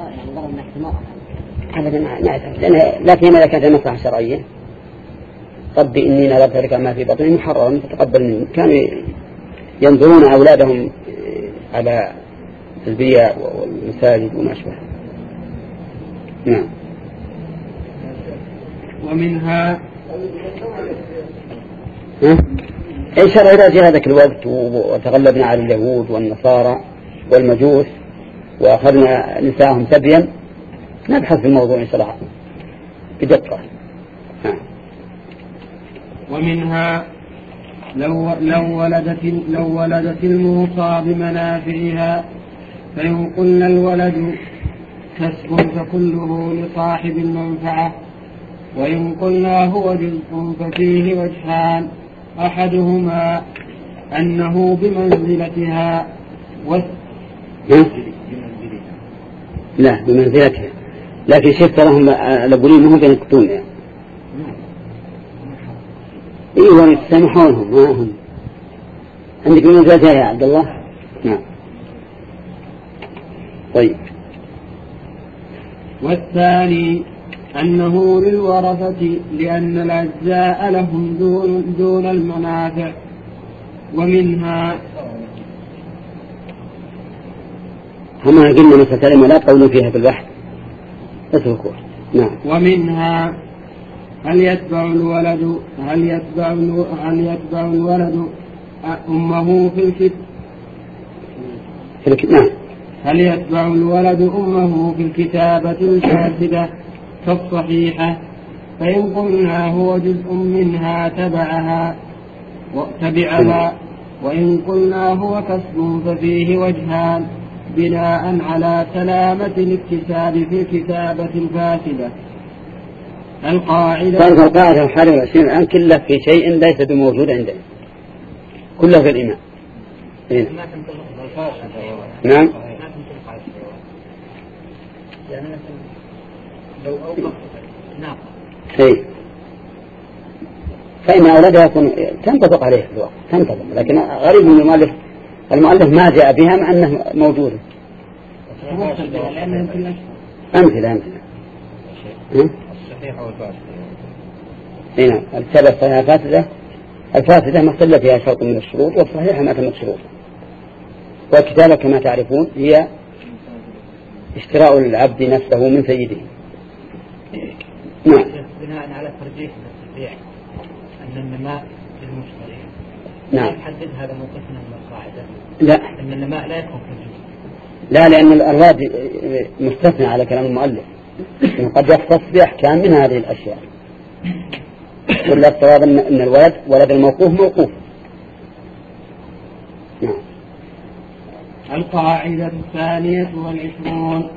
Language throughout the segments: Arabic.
يعني ضرب من احتمال أبدا ما يعتمد، لكن إذا كانت المصلحة شرعية ربي إني نذرت لك ما في بطني محررا فتقبل مني. كانوا ينظرون أولادهم على البيع والمساجد وما أشبه. نعم. ومنها إن شاء الله إذا جاء هذاك الوقت وتغلبنا على اليهود والنصارى والمجوس وأخذنا نساءهم سبيا نبحث في الموضوع إن شاء الله بدقة. ومنها لو ولدت الموصى بمنافعها فإن قلنا الولد كسب فكله لصاحب المنفعة، وإن قلنا هو جزء ففيه وجهان، أحدهما أنه بمنزلتها لا بمنزلتها، لكن شفت لهم الأبولين مهم بين الكتون يعني. إيوه يسامحونهم ما هم عندك منزلتها يا عبد الله. نعم. طيب. والثاني أنه للورثة لأن الأجزاء لهم دون المنافع. ومنها هما قلنا مسألة لا قولوا فيها في البحث اتركوه. نعم. ومنها هل يتبع الولد أمه في الكتاب؟ نعم. هل يتبع الولد أمه في الكتابة الفاسدة كالصحيحة؟ فإن قلنا هو جزء منها تبعها، وإن قلنا هو كسب ففيه وجهان بناء على سلامة الاكتساب في الكتابة الفاسدة. القاعدة الحالة والعشرين الآن كله في شيء ليس بموجود عندنا، كله في الإمام. نعم. يعني لو أوقف ناقة فإن أولادها يكون تنطبق عليه في الوقت تنطبق، لكن غريب من المؤلف ما جاء بها مع أنه موجود. أمثلة الصحيحة والفاسدة. هنا الكتابة الصحيحة الفاسدة ما اختل فيها شرط من الشروط، والصحيحة ما تمت شروط. والكتابة كما تعرفون هي اشتراء العبد نفسه من سيده. نعم. بناء على ترجيح التصحيح أن النماء للمشتري. نعم. يحدد هذا موقفنا من القاعدة. لا. أن النماء لا يكون في الجزء. لا، لأن الأراد مستثنى على كلام المؤلف، قد يختص بأحكام من هذه الأشياء. كل الصواب أن الولد ولد الموقوف موقوف. نعم. القاعدة 22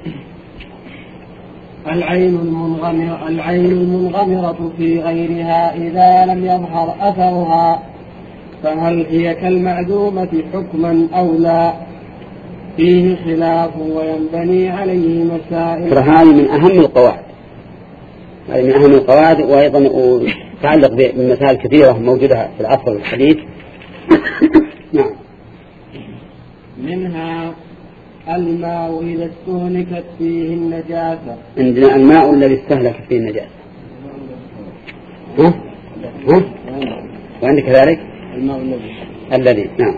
العين المنغمرة في غيرها إذا لم يظهر أثرها فهل هي كالمعدومة حكما أو لا؟ فيه خلاف وينبني عليه مسائل. هذه من أهم القواعد، هذه من أهم القواعد، وأيضا تعلق بمسائل كثيرة موجودة في العصر الحديث. نعم. منها الماء إذا استهلكت فيه النجاسة. عندنا الماء الذي استهلكت فيه النجاسة. وعندك ذلك الماء الذي نعم.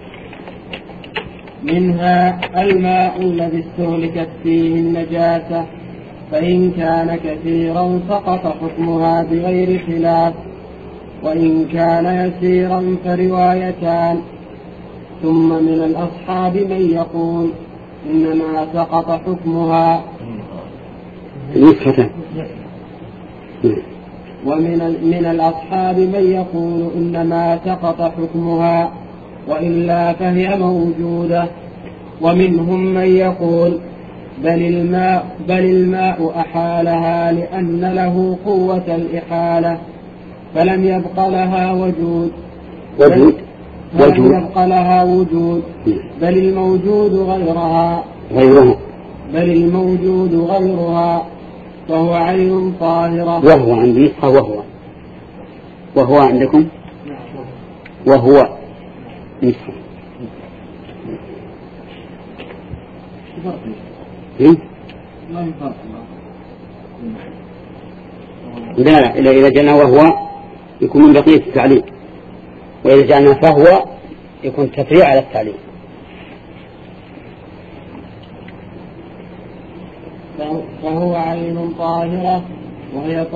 منها الماء الذي استهلكت فيه النجاسة، فإن كان كثيرا سقط حكمها بغير خلاف، وإن كان يسيرا فروايتان. ثم من الأصحاب من يقول إنما سقط حكمها، ومن الأصحاب من يقول إنما سقط حكمها وإلا فهي موجودة. ومنهم من يقول بل الماء أحالها لأن له قوة الإحالة فلم يبق لها وجود. يبقى لها وجود، بل الموجود غيرها فهو عين طاهرة. وهو عندي وهو عندكم وهو نصف. لا، إذا جعلنا وهو يكون من بقية التعليل، وإذا جعلنا فهو يكون تفريع على التعليل. فهو عين طاهرة وهي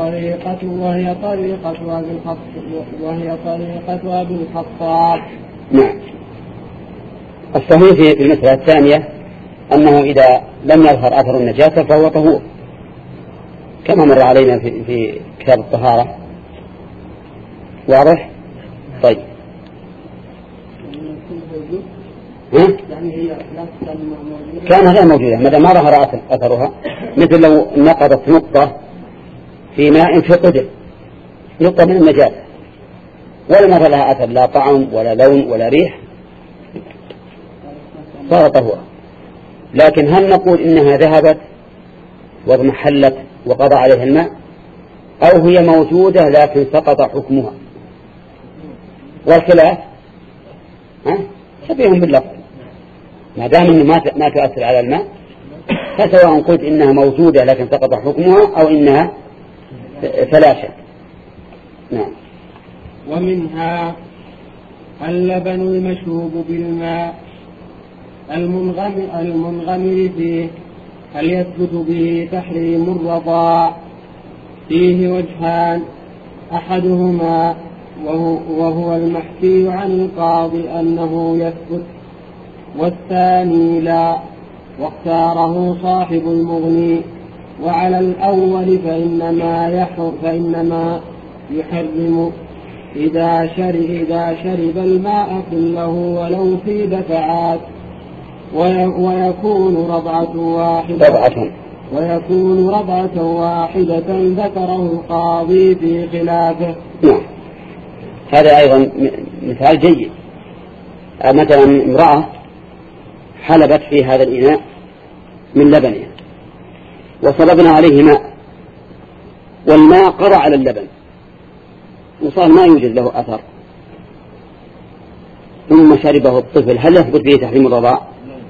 طريقة أبي الخطاب. نعم. الصحيح في المسألة الثانية أنه إذا لم يظهر أثر النجاسة فهو طهور، كما مر علينا في كتاب الطهارة. واضح؟ طيب. كان غير موجودة ماذا ما ظهر أثرها، مثل لو نقضت نقطة في ماء في قدر، نقطة من النجاسة ولا مر لها أثر، لا طعم ولا لون ولا ريح، صار طهورا. لكن هل نقول إنها ذهبت واضمحلت وقضى عليها الماء، أو هي موجودة لكن سقط حكمها؟ والخلاف شبيه باللفظ، ما دام إنه ما تؤثر على الماء، فسواء قلت إنها موجودة لكن سقط حكمها أو إنها تلاشت. نعم. ومنها اللبن المشوب بالماء المنغمر فيه، هل يثبت به تحريم الرضاع؟ فيه وجهان، أحدهما وهو المحكي عن القاضي أنه يثبت، والثاني لا، واختاره صاحب المغني. وعلى الأول فإنما يحرم إذا شرب الماء كله ولو في دفعات، ويكون رضعة واحدة ذكره القاضي في خلافه. نعم. هذا أيضا مثال جيد. مثلا امرأة حلبت في هذا الإناء من لبنها وصببنا عليه ماء، والماء قضى على اللبن وصار ما يوجد له أثر، ثم شربه الطفل، هل يثبت به تحريم الرضاع؟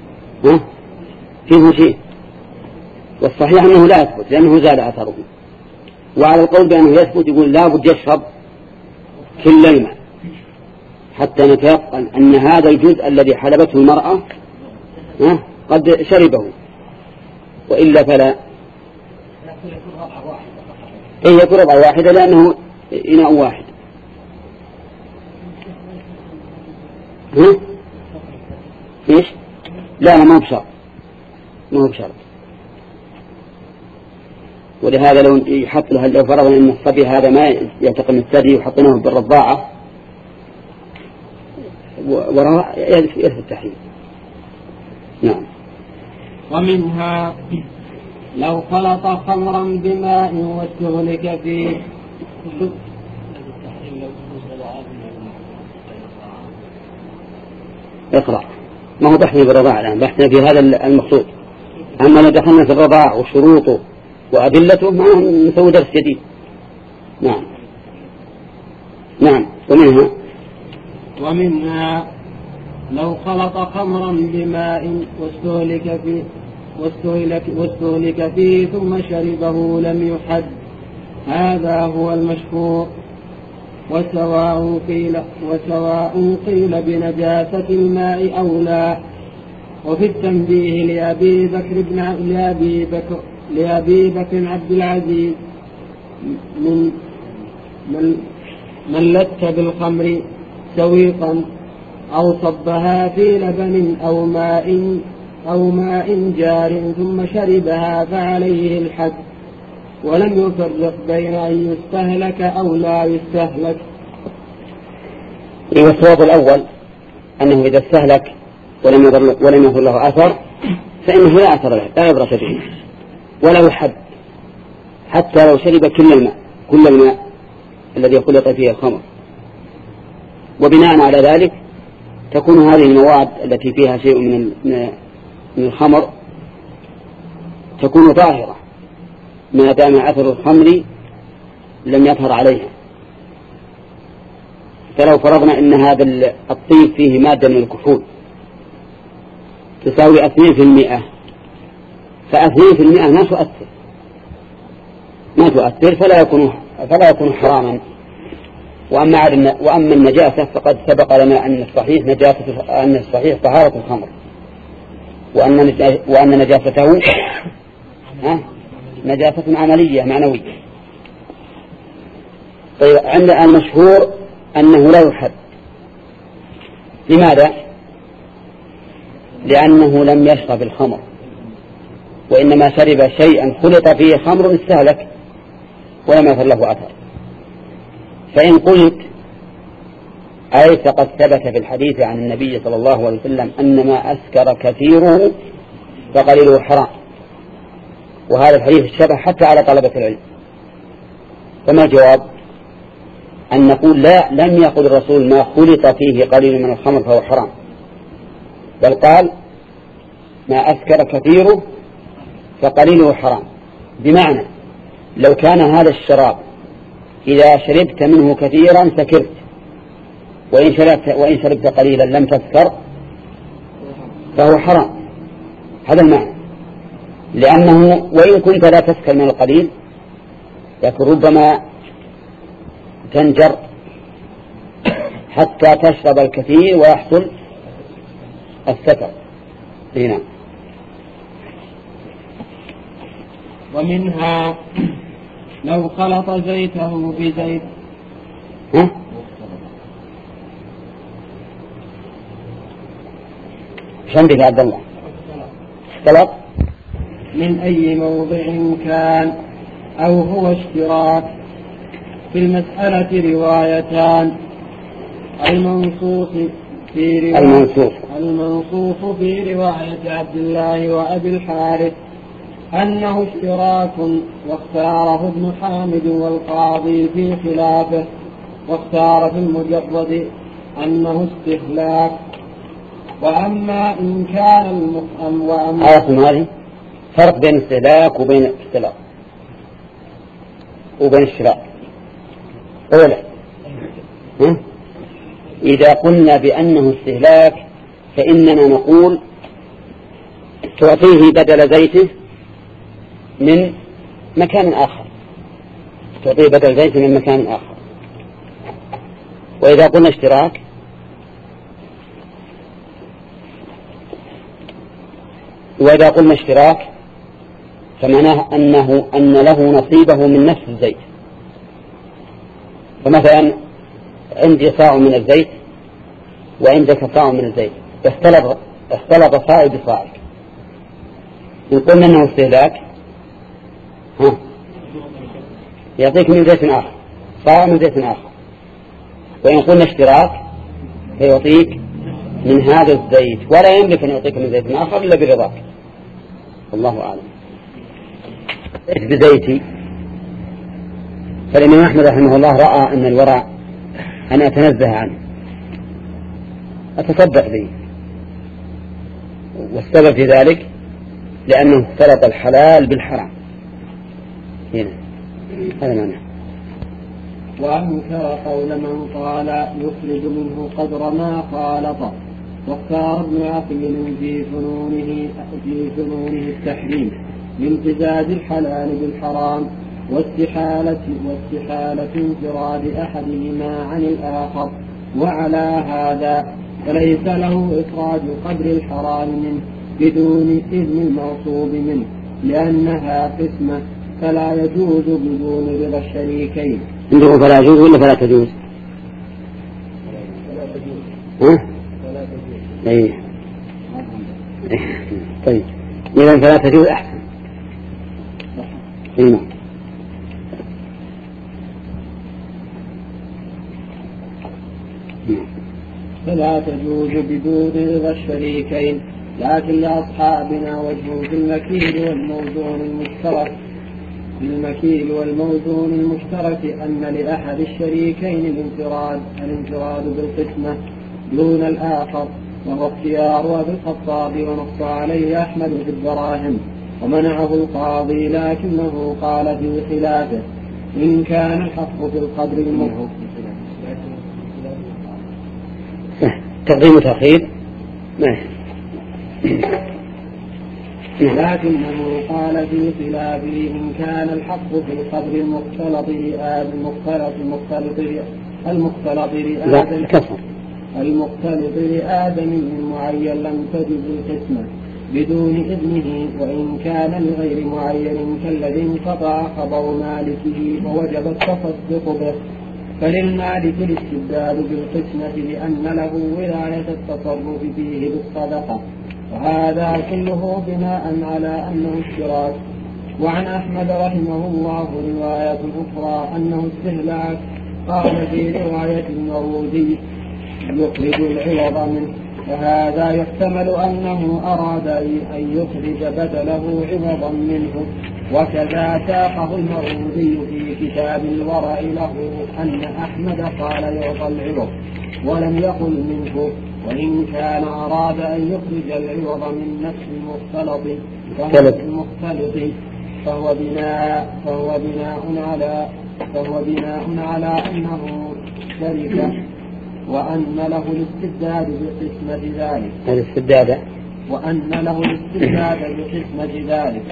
فيه شيء، والصحيح أنه لا يثبت لأنه زال أثره. وعلى القول بأنه يثبت يقول لا بد يشرب كل الماء حتى نتيقن أن هذا الجزء الذي حلبته المرأة قد شربه، وإلا فلا. يكون رضعة واحدة لأنه إناء واحد. إيش؟ لا ما هو بشرط. ولهذا لو يحط له، لو فرضنا أن الصبي هذا ما يلتقم الثدي وحطناه بالرضاعة وراء يلف التحريم. نعم. ومنها لو خلط خمرا بماء واستهلك فيه. اقرأ. ما هو بحثنا بالرضاعة الآن، بحثنا في هذا المقصود. أما لو دخلنا في الرضاعة وشروطه وأدلته ما نسوي درس جديد. نعم. ومنها لو خلط خمرا بماء واستهلك فيه ثم شربه لم يحد، هذا هو المشهور. وسواء قيل بنجاسة الماء أو لا. وفي التنبيه لأبي بكر عبد العزيز من لت بالخمر سويقا أو صبها في لبن أو ماء جار ثم شربها فعليه الحد، ولم يفرق بين أن يستهلك أو لا يستهلك. والصواب الأول أنه إذا استهلك ولم يظهر له أثر فإنه لا أثر له، لا يبرس به ولا يحد، حتى لو شرب كل الماء الذي خلط فيه الخمر. وبناء على ذلك تكون هذه المواد التي فيها شيء من الخمر تكون ظاهرة ما دام أثر الخمر لم يظهر عليها. فلو فرضنا أن هذا الطيب فيه مادة من الكحول تساوي 2%، ف2% ما تؤثر فلا يكون حراما. وأما النجاسة فقد سبق لنا أن الصحيح طهارة الخمر، وأن نجاسته نجاسة عملية معنوية. طيب، عندنا المشهور أنه لا يحد. لماذا؟ لأنه لم يشرب الخمر، وإنما شرب شيئا خلط فيه خمر استهلك ولم يظهر له أثر. فإن قلت أي فقد ثبت في الحديث عن النبي صلى الله عليه وسلم أن ما أسكر كثيره فقليله حرام، وهذا الحديث الشبه حتى على طلبة العلم، فما الجواب؟ أن نقول لا، لم يقل الرسول ما خلط فيه قليل من الخمر فهو حرام، بل قال ما أسكر كثيره فقليله حرام. بمعنى لو كان هذا الشراب إذا شربت منه كثيرا سكرت، وإن شربت قليلا لم تسكر فهو حرام. هذا المعنى، لأنه وإن كنت لا تسكر من القليل لكن ربما تنجر حتى تشرب الكثير ويحصل السكر. هنا ومنها لو خلط زيته بزيت. شندك يا عبد الله. اختلط من أي موضع كان أو هو اشتراك. في المسألة روايتان: المنصوص في رواية عبد الله وأبي الحارث أنه اشتراك، واختاره ابن حامد والقاضي في خلافه، واختار في المجرد أنه استهلاك. وأما إن كان هذه فرق بين استهلاك وبين اختلاط وبين اشتراك. أولا إذا قلنا بأنه استهلاك فإننا نقول تعطيه بدل زيته من مكان آخر، تعطيه بدل زيته من مكان آخر. وإذا قلنا اشتراك فمعناه أن له نصيبه من نفس الزيت. فمثلا عندي صاع من الزيت وعندك صاع من الزيت، اختلط صاعي بصاعك، إن قلنا أنه استهلاك يعطيك من زيت آخر صاع من زيت آخر. وإن قلنا اشتراك فيعطيك من هذا الزيت، ولا يملك أن يعطيك من زيت آخر إلا برضاك. الله أعلم. بزيتي، فالإمام أحمد رحمه الله رأى أن الورع أن أتنزه عنه، أتصدق به، والسبب في ذلك لأنه اختلط الحلال بالحرام. هنا هذا معنى. وأنكر قول من قال يخرج منه قدر ما خالط، واختار ابن عقيل في فنونه التحريم لامتزاج الحلال بالحرام، واستحالة انفراد أحدهما عن الآخر. وعلى هذا فليس له إخراج قدر الحرام منه بدون إذن المغصوب منه، لأنها قسمة فلا يجوز بدون رضا الشريكين. عندكم فلا يجوز ولا فلا تجوز؟ أي. طيب إذا فلا تجوز أحسن. فلا تجوز بدون رضا الشريكين، لكن لأصحابنا وجه في المكيل والموزون المشترك أن لأحد الشريكين الانفراد بالقسمة دون الآخر، وهو اختيار أبي الخطاب، ونص عليه أحمد في الدراهم ومنعه القاضي، لكنه قال في خلافه إن كان الحق في القدر المرهق. تقديم وتأخير لكنه قال في خلافه إن كان الحق في القدر المختلط لآدم من معين لم تجد القسمة بدون إذنه، وإن كان لغير معين كالذي انقطع خبر مالكه ووجب التصدق به، فللمالك الاستبدال بالقسمة لأن له ولاية التصرف فيه بالصدقة، وهذا كله بناء على أنه اشتراك. وعن أحمد رحمه الله رواية أخرى أنه استهلاك، قال في رواية المروزي يخرج العوض منه، وهذا يحتمل أنه أراد أن يخرج بدله عوضا منه. وكذا ساقه المروزي في كتاب الورع له أن أحمد قال يعطى العوض ولم يقل منه، وإن كان أراد أن يخرج العوض من نفس المختلط فهو بناء على أنه شرك، وأن له الاستبداد بقسمة ذلك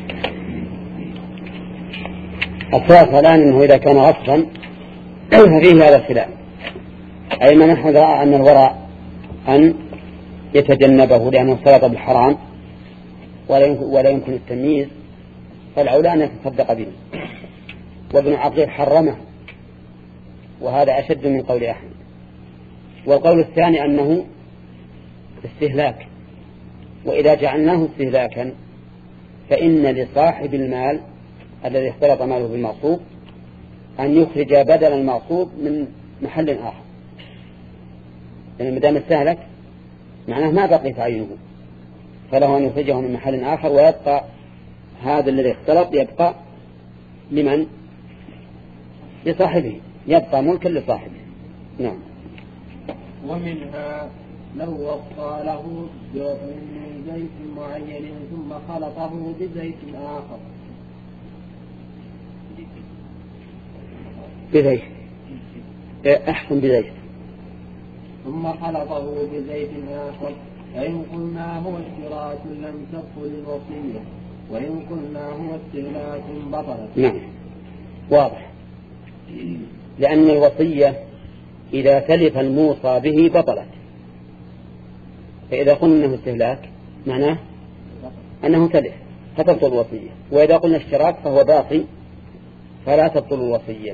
الصلاة الآن أنه إذا كان غصبا ففيه هذا الخلاف، أي من أحد رأى أن الورع أن يتجنبه لأنه اختلط بالحرام ولا يمكن التمييز، فالأولى أن يتصدق به. وابن عقيل حرمه، وهذا أشد من قول أحمد. والقول الثاني أنه استهلاك، وإذا جعلناه استهلاكا فإن لصاحب المال الذي اختلط ماله بالمغصوب أن يخرج بدل المغصوب من محل آخر، لأن مدام استهلك معناه ما بقي تعينه، فله أن يخرجه من محل آخر، ويبقى هذا الذي اختلط يبقى لمن؟ لصاحبه، يبقى ملكا لصاحبه. نعم. ومنها لو وصى له من زيت معين ثم خلطه بزيت آخر بزيت أحسن بزيت ثم خلطه بزيت آخر، فإن قلنا هو اشتراك لم تبطل الوصية، وإن قلنا هو استهلاك بطلت. نعم واضح، لأن الوصية إذا تلف الموصى به بطلت، فإذا قلنا أنه استهلاك معناه أنه تلف فتبطل الوصية، وإذا قلنا اشتراك فهو باقي فلا تبطل الوصية.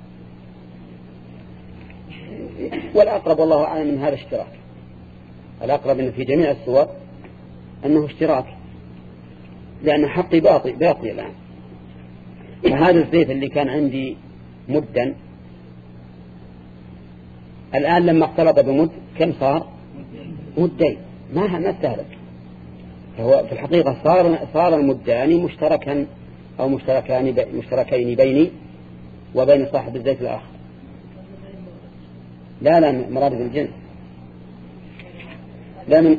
والأقرب والله أعلم من هذا اشتراك، الأقرب أن في جميع الصور أنه اشتراك، لأن حقي باقي الآن. فهذا الزيت اللي كان عندي مدا الآن لما اختلط بمد كم صار؟ مدين، ما استهلك، فهو في الحقيقة صار المدان مشتركا أو مشتركين بيني وبين صاحب الزيت الآخر. لا مراد بالجنس، لا من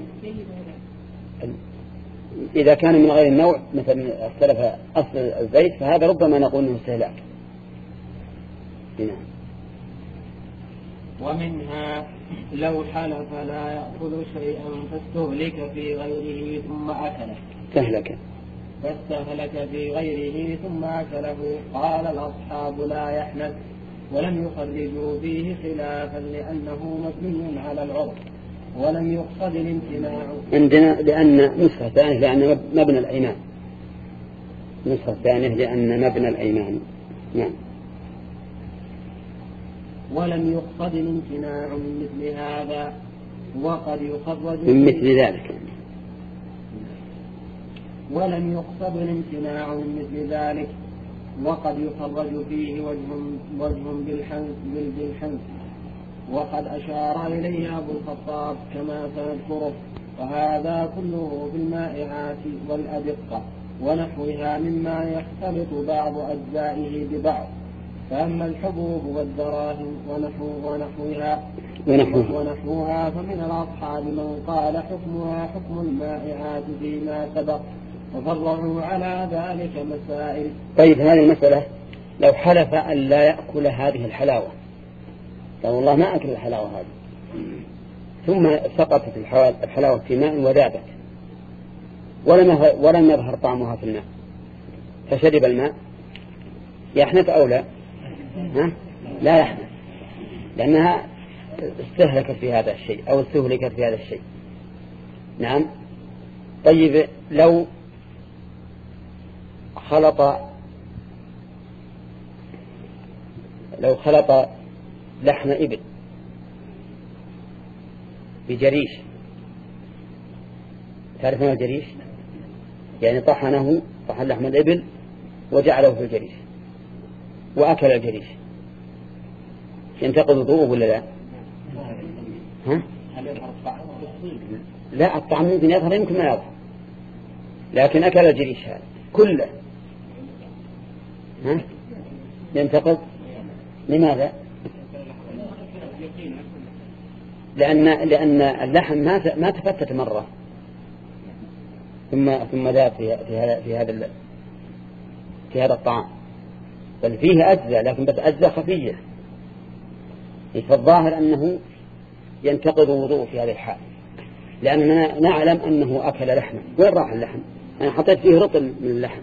إذا كان من غير النوع مثلا اختلف أصل الزيت فهذا ربما نقول أنه استهلاك. نعم. ومنها لو حلف لا يأخذ شيئا فاستهلك في غيره ثم أكله فاستهلك في غيره ثم أكله، قال الأصحاب لا يحنث، ولم يخرجوا فيه خلافا لأنه مبني على العرف ولم يقصد الامتناع عندنا، لأن نسخة ثانية لأن مبنى الأيمان، نسخة ثانية لأن مبنى الأيمان. نعم. ولم يقصد الامتناع من مثل هذا، وقد يخرج من مثل ذلك، ولم يقصد الامتناع من مثل ذلك، وقد يخرج فيه وجه بالحنث، وقد أشار إليه أبو الخطاب كما سنذكره، وهذا كله في المائعات والأدقة ونحوها مما يختلط بعض أجزائه ببعض. فأما الحبوب والدراهم ونحوها فمن الأصحاب من قال حكمها حكم المائعات فيما سبق، وفرعوا على ذلك مسائل. طيب هذه المسألة لو حلف أن لا يأكل هذه الحلاوة، قال والله ما أكل الحلاوة هذه، ثم سقطت الحلاوة في ماء وذابت، ولم يظهر طعمها في الماء فشرب الماء يحنث أو لا؟ لا يحنث، لأنها استهلكت في هذا الشيء أو استهلكت في هذا الشيء. نعم. طيب لو خلط لحم إبل بجريش، تعرف ما الجريش؟ يعني طحن لحم الإبل وجعله في الجريش وأكل الجريش، ينتقض وضوءه ولا لا؟ لا، الطعم ممكن يظهر يمكن ما يظهر، لكن أكل الجريش هذا كله ينتقض. لماذا؟ لأن اللحم ما تفتت مرة ثم ذاب في هذا الطعام، بل فيه أجزاء، لكن بس أجزاء خفية، فالظاهر أنه ينتقض وضوء في هذه الحال، لأننا نعلم أنه أكل لحما. وين راح اللحم؟ أنا حطيت فيه رطل من اللحم،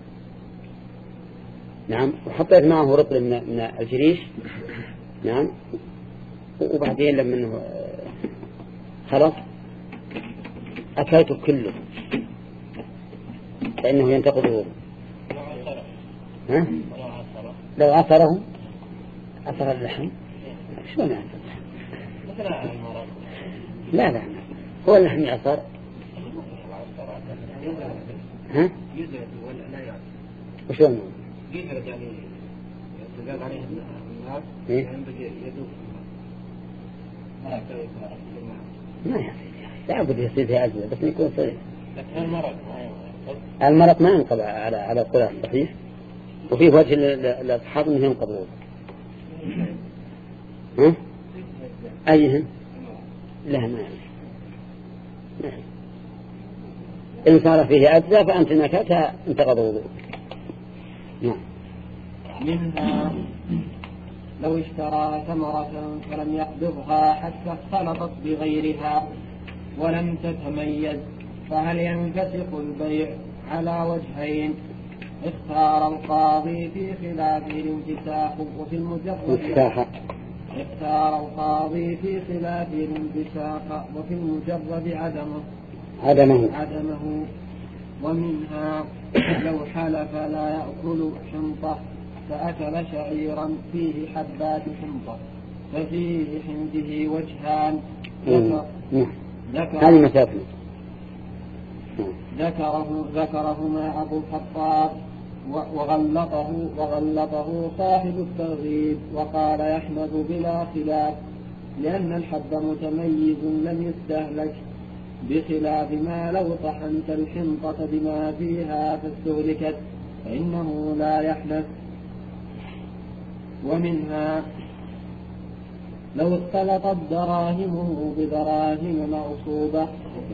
نعم، وحطيت معه رطل من الجريش، نعم، وبعدين لما خلص أكلته كله فإنه ينتقض وضوء. لو أثر اللحم شلون يعني؟ لا هو اللحم يعصر. وشلون يعني يزاد عليه النار ينبغي يذوب ما يصير، لا بد يصير فيها أجزاء بس يكون صحيح. المرض ما ينقض على القول الصحيح، وفيه وجه الأصحاب أنه ينقض. أيهم؟ لا ما إن صار فيه أجزاء فأنت نكتها انتقض وضوء. نعم. منها لو اشترى ثمرة فلم يقبضها حتى اختلطت بغيرها ولم تتميز، فهل ينفسخ البيع؟ على وجهين. اختار القاضي في خلاف الانفساخ وفي المجرد عدمه. ومنها لو حلف لا يأكل حنطة فأكل شعيرا فيه حبات حنطة ففيه حنده وجهان ذكرهما أبو الخطاب وغلطه صاحب الترغيب، وقال يحمد بلا خلاف، لأن الحب متميز لم يستهلك، بخلاف ما لو طحنت الحنطة بما فيها فاستهلكت فإنه لا يحنث. ومنها لو اختلطت دراهمه بدراهم مغصوبة.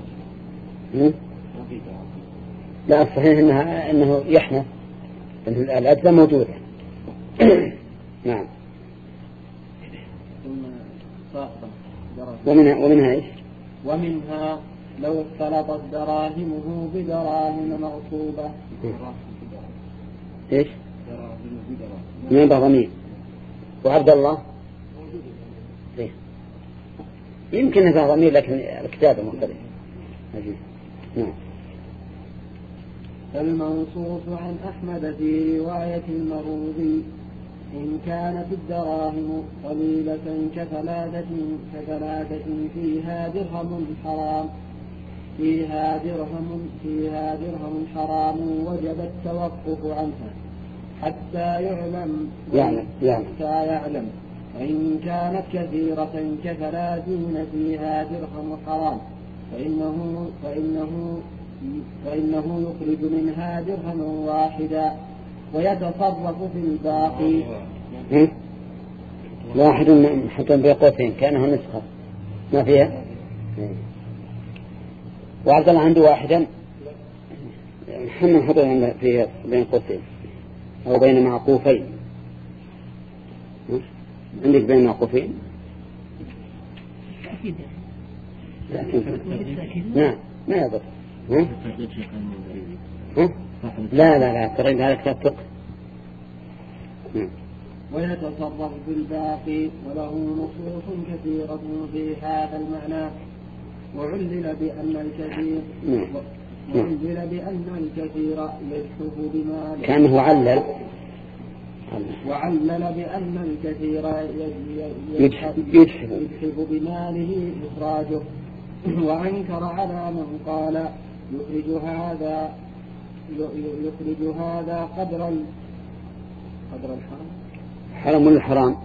لا الصحيح أنه يحنث، الأجزاء موجودة. نعم. ومنها إيش؟ ومنها لو اختلطت دراهمه بدراهم مغصوبة. إيش؟ من ضمير. وعبد الله إيه؟ يمكن هذا ضمير لكن الكتابة مختلفة. نعم. المنصوص عن أحمد في رواية المروذي إن كانت الدراهم قليلة كثلاثة فيها درهم حرام وجب التوقف عنها حتى يعلم. وإن كانت كثيرة كثلاثين فيها درهم حرام فإنه يخرج منها درهما واحدا ويتصرف في الباقي. واحد حتى بقوتين كأنه نسخة ما فيها. وعبد الله عنده واحدا محمد حطه فيها بين قوسين أو بين معقوفين. عندك بين معقوفين؟ نعم ما يضر. لا ترى هذا كتاب فقه. ويتصرف بالباقي وله نصوص كثيرة في هذا المعنى. وعلل بأن الكثير يجحف بماله. كأنه علل. وعلل بأن الكثير يجحف بماله إخراجه. وأنكر على من قال يخرج هذا قدر الحرام. حرام ولا حرام؟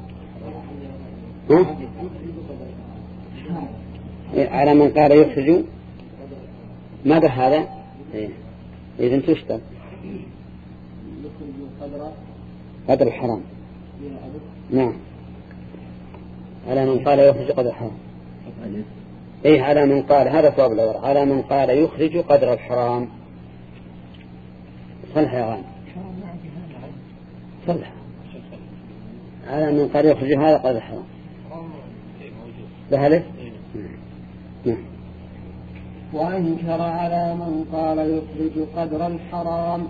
على من قال يخرج ماذا هذا؟ إذن تشتغل قدر الحرام. نعم على من قال يخرج قدر الحرام. على من قال هذا صواب الأول. على من قال يخرج قدر الحرام. صلح يا غانم صلح. على من قال يخرج هذا قدر الحرام بهذا. وأنكر على من قال يخرج قدر الحرام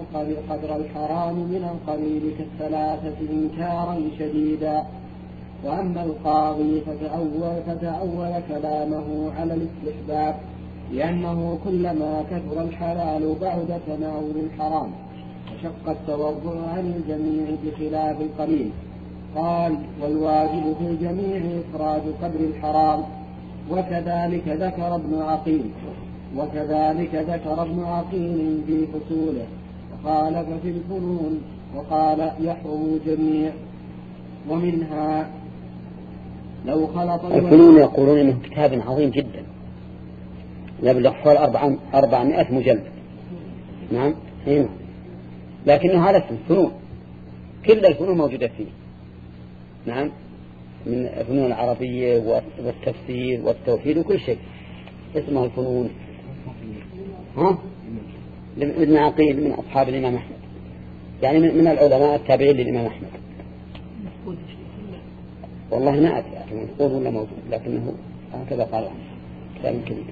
من القليل كالثلاثة إنكارا شديدا. وأما القاضي فتأول كلامه على الاستحباب لأنه كلما كثر الحلال بعد تناول الحرام وشق التوضع عن الجميع بخلاف القليل. قال والواجب في الجميع إخراج قدر الحرام. وكذلك ذكر ابن عقيل في فصوله وخالف في الفنون وقال يحرم الجميع. ومنها لو خلط الفنون يقولون انه كتاب عظيم جدا يبلغ حول 400 مجلد. نعم هنا لكنه على اسم فنون كل الفنون موجودة فيه. نعم من الفنون العربية والتفسير والتوحيد وكل شيء اسمه الفنون. ابن عقيل من أصحاب الإمام أحمد يعني من العلماء التابعين للإمام أحمد. والله ما أدري مفقود ولا موجود لكنه هكذا قال عنه كلام كبير.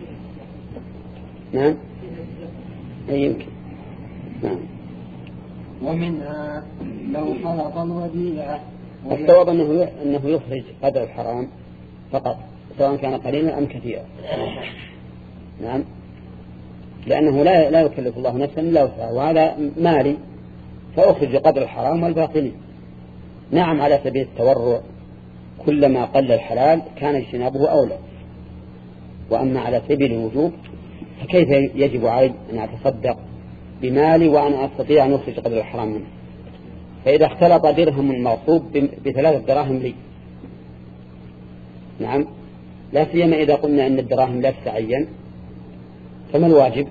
نعم يمكن. نعم. ومنها لو خلط الوديعة. الصواب أنه يخرج قدر الحرام فقط سواء كان قليلا أم كثيرا. نعم لأنه لا يكلف الله نفسا إلا وسعها وهذا مالي فأخرج قدر الحرام والباطل. نعم على سبيل التورع كلما قل الحلال كان اجتنابه أولى. وأما على سبيل الوجوب فكيف يجب علي أن أتصدق بمالي وأنا أستطيع أن أخرج قدر الحرام منه؟ فإذا اختلط درهم موصوب ب3 دراهم لي. نعم لا سيما إذا قلنا أن الدراهم لا تتعين فما الواجب؟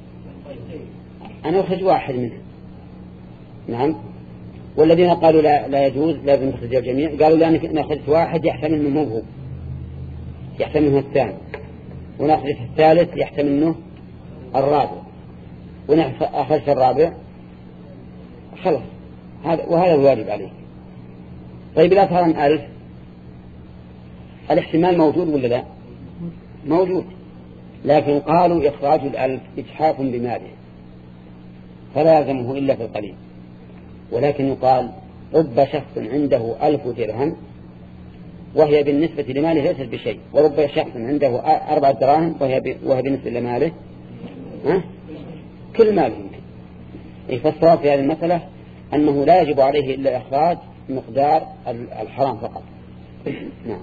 أنا أخرج واحد منه. نعم والذين قالوا لا يجوز لازم نخرج الجميع قالوا لأن أخرجت واحد يحتمل منه هو يحتمل منه الثاني ونخرج الثالث يحتمل منه الرابع ونخرج الرابع خلص وهذا الواجب عليه. طيب لا ترى 1000 الاحتمال موجود ولا لا؟ موجود لكن قالوا إخراج 1000 إجحاف بماله فلا يلزمه إلا في القليل. ولكن يقال رب شخص عنده 1000 درهم وهي بالنسبة لماله ليست بشيء ورب شخص عنده 4 دراهم وهي بالنسبة لماله كل ماله يمكن. فالصواب في هذه المسألة أنه لا يجب عليه إلا إخراج مقدار الحرام فقط. نعم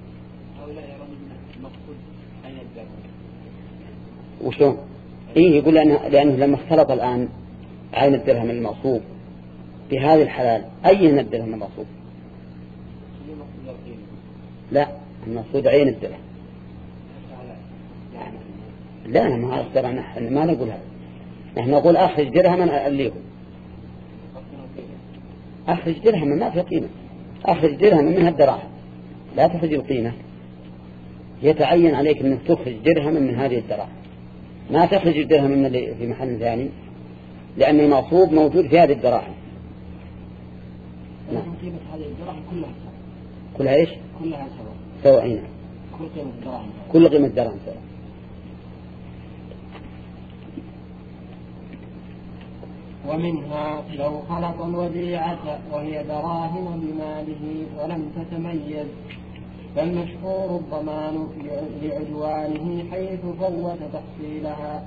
وشون يقول لأنه لما اختلط الآن عين الدرهم المغصوب بهذه الحلال أي من الدرهم المغصوب؟ لا المقصود عين الدرهم. لا أنا ما أقدر ما نقول هذا. نحن نقول أخرج درهما أليه أخرج درهما ما في قيمة أخرج درهما من هالدراهم لا تخرج القيمة. يتعين عليك أنك تخرج درهما من هذه الدراهم ما تخرج درهما من اللي في محل ثاني لأن المغصوب موجود في هذه الدراهم. نعم. قيمة هذه الدراهم كلها إيش؟ كلها سواء. كل قيمة الدراهم كل قيمة الدراهم سواء. ومنها لو خلق الوديعة وهي دراهم بماله ولم تتميز فالمشهور الضمان لعدوانه حيث فوت تحصيلها.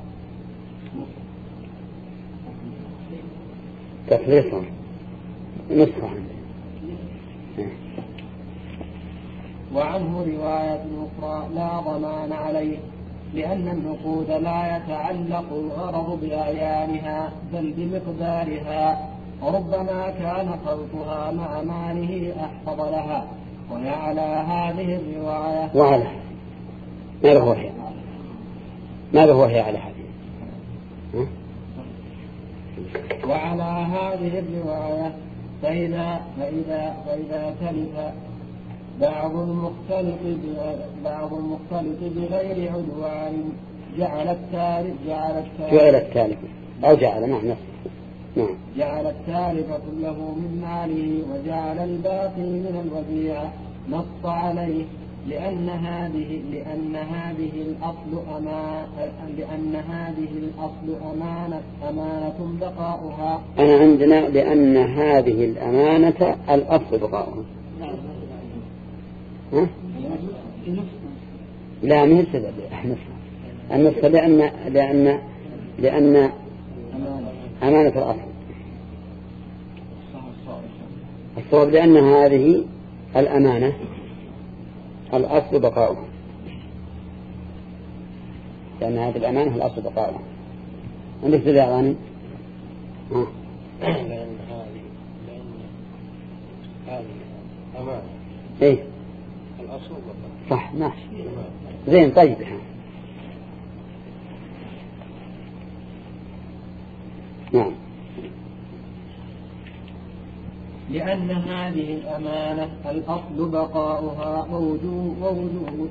تخليصا نصفا. وعنه رواية أخرى لا ضمان عليه لأن النقود لا يتعلق الغرض بأعيانها بل بمقدارها وربما كان خلطها مع ماله أحفظ لها. وعلى هذه الرواية وعلى ماذا هو هي على هذه وعلى هذه الرواية فإذا تلف بعض المختلط بغير عدوان جعل التالف كله من ماله وجعل الباقي من الوديعة. نص عليه لأن هذه الأصل أمانة بقاؤها. أنا عندنا لأن هذه الأمانة الأصل بقاؤها. لا من السبب النص لأن أمانة الأصل الصواب لأن هذه الأمانة الأصل بقاؤها لأن هذه الأمانة الأصل بقاؤها. عندك سبب غاني؟ لأن هذه أمانة إيه الأصل بقاؤها. صح ماشي زين. طيب نعم. لأن هذه الأمانة الأصل بقاؤها ووجوب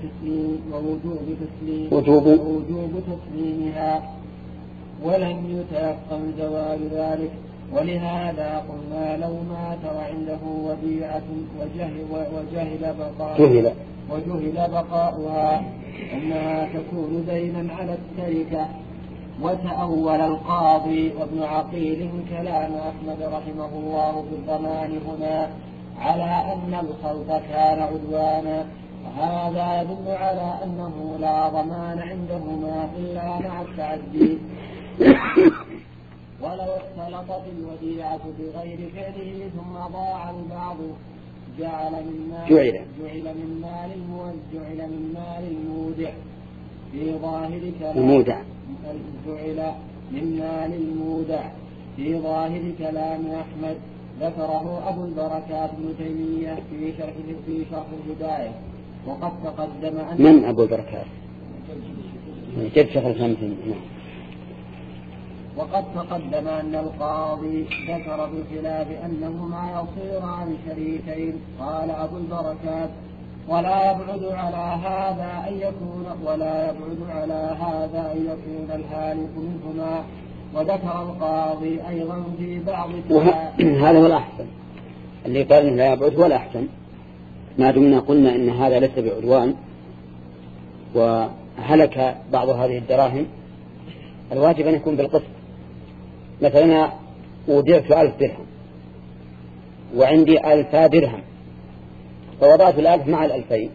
تسليمها ولم يتيقن زوال ذلك. ولهذا قلنا لو مات وعنده وديعة وجهل بقاؤها أنها تكون دينا على التركة. وتأول القاضي وابن عقيل كلام أحمد رحمه الله في الضمان هنا على أن الخلط كان عدوانا وهذا يدل على أنه لا ضمان عندهما إلا مع التعدي. ولو اختلطت الوديعة بغير فعله ثم ضاع البعض جعل من مال المودع في ظاهر في ظاهر كلام أحمد. ذكره أبو البركات بن تيمية في شرح الهداية. وقد تقدم أن من أبو البركات؟ جد شيخ الإسلام تيمية. وقد تقدم أن القاضي ذكر بالخلاف أنهما يصيران شريكين. قال أبو البركات ولا يبعد على هذا أن يكون الهالك منهما. وذكر القاضي أيضا في بعض هذا هو الأحسن اللي قال إنه لا يبعد هو الأحسن ما دمنا قلنا إن هذا ليس بعدوان وهلك بعض هذه الدراهم. الواجب أن يكون بالقسط. مثلا ودعت 1000 درهم وعندي 1000 درهم فوضعت 1000 مع 2000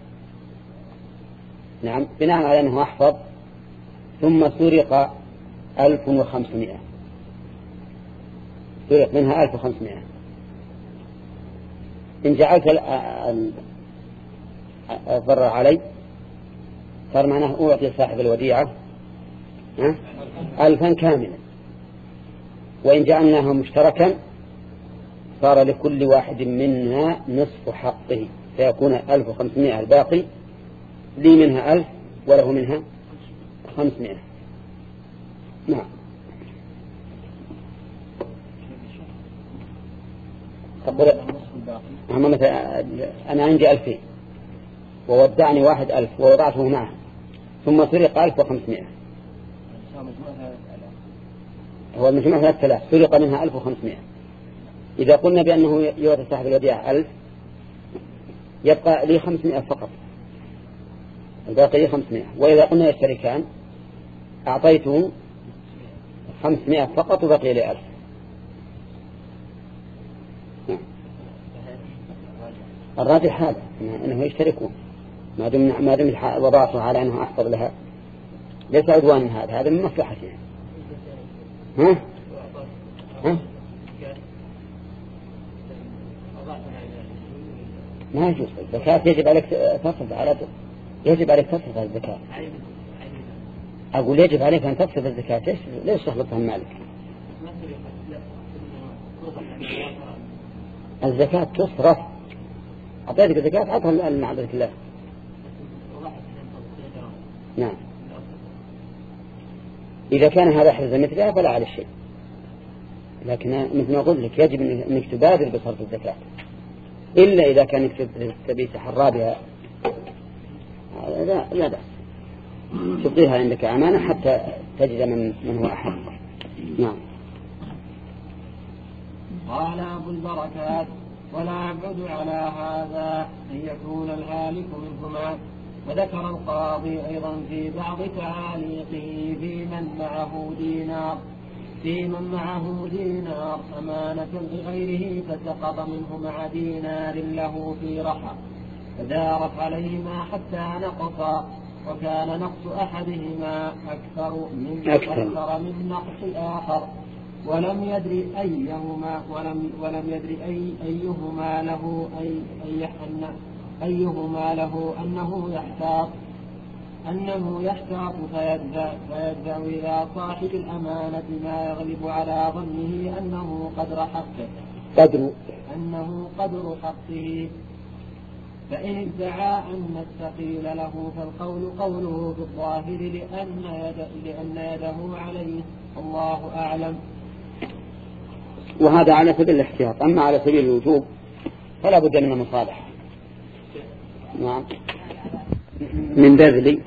نعم بناء على أنه أحفظ ثم سرق 1500 سرق منها 1500. إن جعلت الضر علي صار معناه أعطي صاحب الوديعة 1000 كاملا. وإن جعلناها مشتركا صار لكل واحد منا نصف حقه فيكون 1500 الباقي لي منها 1000 وله منها 500. نعم. تقول مثلا أنا عندي 2000 وودعني واحد 1000 ووضعته معه ثم سرق 1500. هو المجموع 3000 سرق منها 1500. إذا قلنا بأنه يورث صاحب الوديعة 1000 يبقى لي 500 فقط الباقي لي 500. وإذا قلنا يشتركان أعطيته 500 فقط وبقي لي 1000 الراجح هذا أنه يشتركون ما دم وضعته على أنه أحفظ لها ليس عدوان هذا من مصلحته. ها؟ ما يجوز الزكاة يجب عليك تصرف يجب عليك تصرف الزكاة. أقول يجب عليك أن تصرف الزكاة ليش تخلطها من مالك؟ الزكاة تصرف أعطيتك الزكاة أعطها لمعبدك الله. نعم إذا كان هذا حرز مثلها فلا على الشيء، لكن مثل ما قلت لك يجب أنك تبادر بصرف الزكاة إلا إذا كان تبي تحرى بها لا بأس تبقيها عندك أمانة حتى تجد من هو أحد. نعم. قال أبو البركات ولا أعبد على هذا أن يكون الهالك منهما. وذكر القاضي أيضا في بعض تعاليقه في من معه دينار أمانة لغيره فسقط منه مع دينار له في رحى فدارت عليهما حتى نقصا وكان نقص أحدهما أكثر من نقص الآخر ولم يدري أيهما له أنه يحتاط فيدفع إلى صاحب الأمانة ما يغلب على ظنه أنه قدر حقه فإن ادعى أن الثقيل له فالقول قوله بالظاهر لأن يده عليه الله أعلم. وهذا على سبيل الاحتياط. أما على سبيل الوجوب فلا بد من المصالحة. نعم من بذل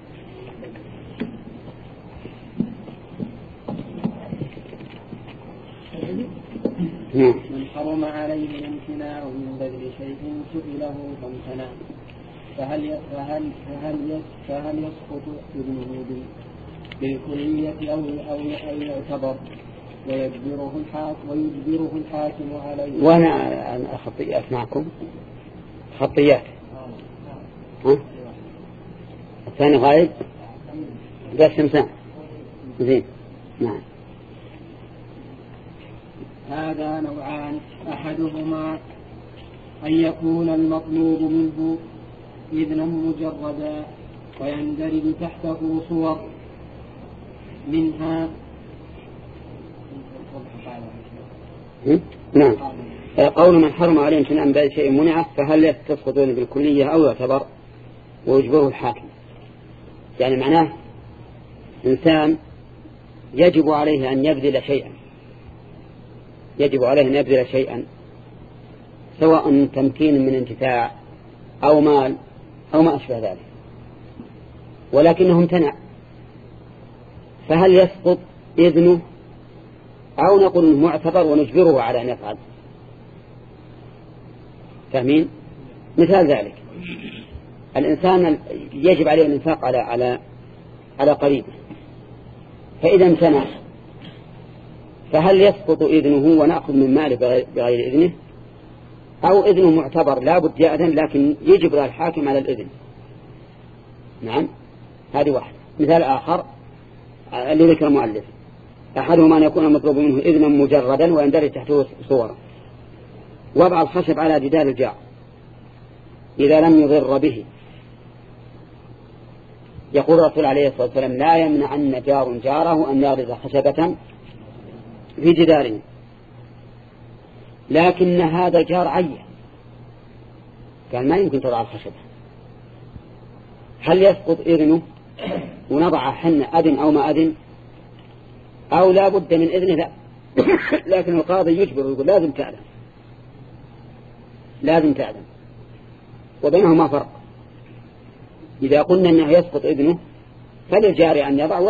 من حرم عليه الامتناع من بذل شيء سئله فامتنع فهل يسقط ابنه بالكلية أو يعتبر ويجبره الحاكم عليه. وأنا خطيئات معكم خطيئات الثاني غايب بس شمسان زين. نعم. هذا نوعان أحدهما أن يكون المطلوب منه إذنا مجردا ويندرج تحته صور منها. نعم. قول من حرم عليه امتناع من بذل شيء منعه فهل تسقط بالكلية أو يعتبر ويجبره الحاكم. يعني معناه إنسان يجب عليه أن يبذل شيئا سواء تمكين من انتفاع أو مال أو ما أشبه ذلك ولكنه امتنع فهل يسقط إذنه أو نقول انه معتبر ونجبره على أن يفعل. فاهمين؟ مثال ذلك الإنسان يجب عليه الإنفاق على قريبه فإذا امتنع فهل يسقط إذنه ونأخذ من ماله بغير إذنه أو إذنه معتبر لا بد يأذن لكن يجب الحاكم على الإذن. نعم هذه واحد. مثال آخر اللي ذكر المؤلف أحدهما أن يكون المطلوب منه إذنا مجردا ويندرج تحته صورا. وضع الخشب على جدار الجار إذا لم يضر به. يقول الرسول عليه الصلاة والسلام لا يمنعن جار جاره أن يغرز خشبة في جداره لكن هذا الجار عين قال ما يمكن تضع الخشبة. هل يسقط إذنه ونضع حن أذن أو ما أذن أو لا بد من إذنه؟ لا لكن القاضي يجبر ويقول لازم تعلم وبينهما فرق. إذا قلنا أنه يسقط إذنه فللجاري أن يضع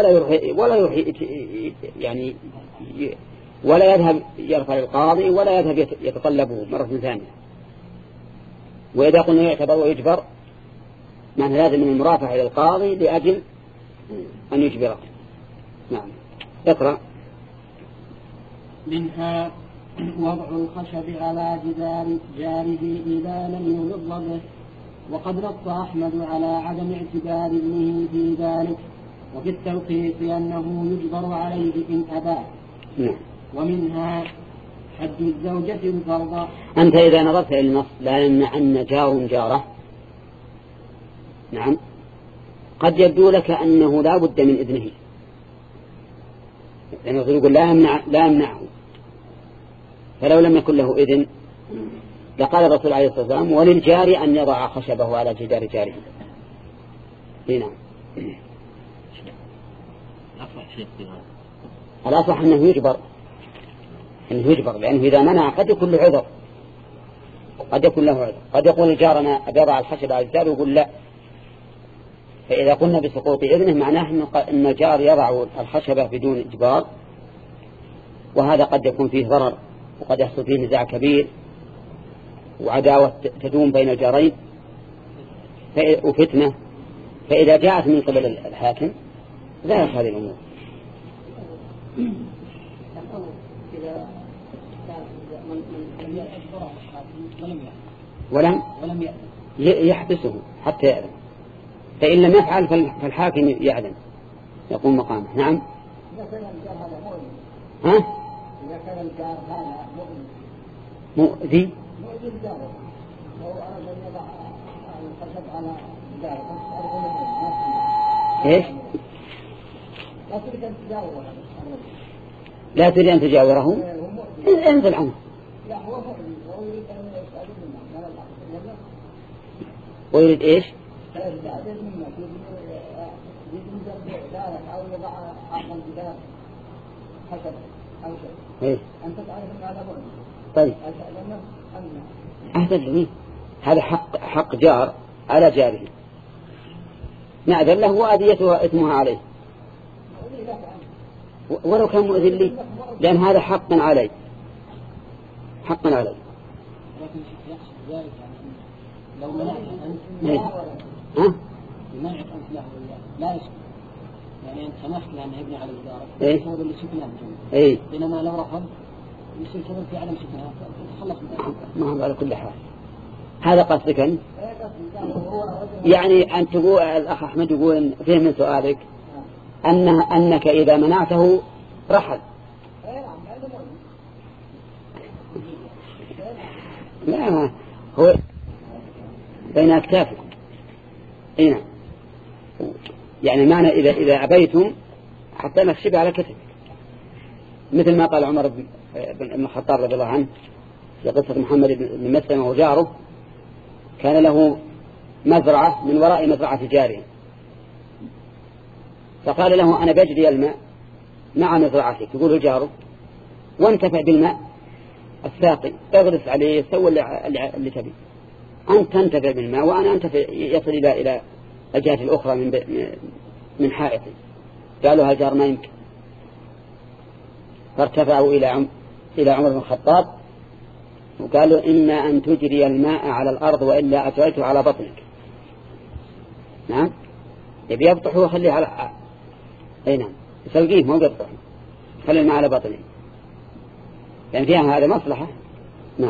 ولا يذهب يرفع للقاضي ولا يذهب يتطلبه مرة ثانية. وإذا قلنا يعتبر ويجبر معنى لازم من المرافعة إلى القاضي لأجل أن يجبره. نعم اقرأ. منها وضع الخشب على جدار جاره إذا لم يغض به، وقد نص أحمد على عدم اعتبار ابنه في ذلك، وفي التوقيف أنه يجبر عليه إن أباه. ومنها حد الزوجة الفرض. أنت إذا نظرت إلى النص لا يمنع أن جار جاره، نعم، قد يبدو لك أنه لا بد من إذنه، لأنه يقول لا يمنعه، فلو لم يكن له إذن لقال الرسول عليه الصلاة والسلام وللجار أن يضع خشبه على جدار جاره. هنا الأصح أنه يجبر، لأنه إذا منع قد يكون له عذر، قد يقول الجار أنا أضع الخشب على الجدار ويقول لا، فإذا قلنا بسقوط إذنه معناه أن الجار يضع الخشبة بدون إجبار، وهذا قد يكون فيه ضرر، وقد يحصل فيه نزاع كبير وعداوة تدوم بين الجارين وفتنة، فإذا جاءت من قبل الحاكم زالت هذه الأمور. ولم يحبسه حتى يأذن، فإن لم يفعل فالحاكم يأذن يقوم مقامه. نعم. ها؟ إذا كان الجار هذا مؤذي جاره، لو أراد أن يضع الخشب على جاره إيش؟ لا تريد أن تجاوره، انزل عنه. لا هو مؤذي ويريد أن يستعد منه. ويريد إيش؟ أو يضع عقل جدار خشب أو شيء. إيه؟ أنت تعرف أن هذا مؤذي. طيب. أحسن لي، هذا حق جار على جاره، نعذر له وأذيته إثمها عليه ولو كان مؤذي لي، لأن هذا حق علي. لكن يقصد ذلك لو منعت أنت منعت أنت له لا يسكت، يعني أنت سمحت له أنه يبني على الجار السبب اللي سكنه، بينما لو رفض يصير سبب في عدم سكنها تخلص من ذلك. ما هو على كل حال هذا قصدك أنت؟ يعني أن تقول الأخ أحمد يقول فيه من سؤالك أنك إذا منعته رحل. لا هو بين أكتافكم. نعم، يعني معنى إذا أبيتم حتى نخشب على كتفك، مثل ما قال عمر بن الخطاب رضي الله عنه في قصة محمد بن مسلمة وجاره، كان له مزرعة من وراء مزرعة جاره، فقال له أنا بجري الماء مع مزرعتك، يقول جاره وانتفع بالماء الساقي، اغرس عليه، سوى اللي تبي، أنت تنتفع بالماء وأنا أنتفع، يصل إلى الجهة الأخرى من حائطي. قالوا هالجار ما يمكن، فارتفعوا إلى عمر بن الخطاب وقالوا إما أن تجري الماء على الأرض وإلا أجريته على بطنك. نعم، يبي يبطح وخليه على نعم يسلقيه، ما يبطح، خلي الماء على بطنه، يعني فيها هذا مصلحة. نعم.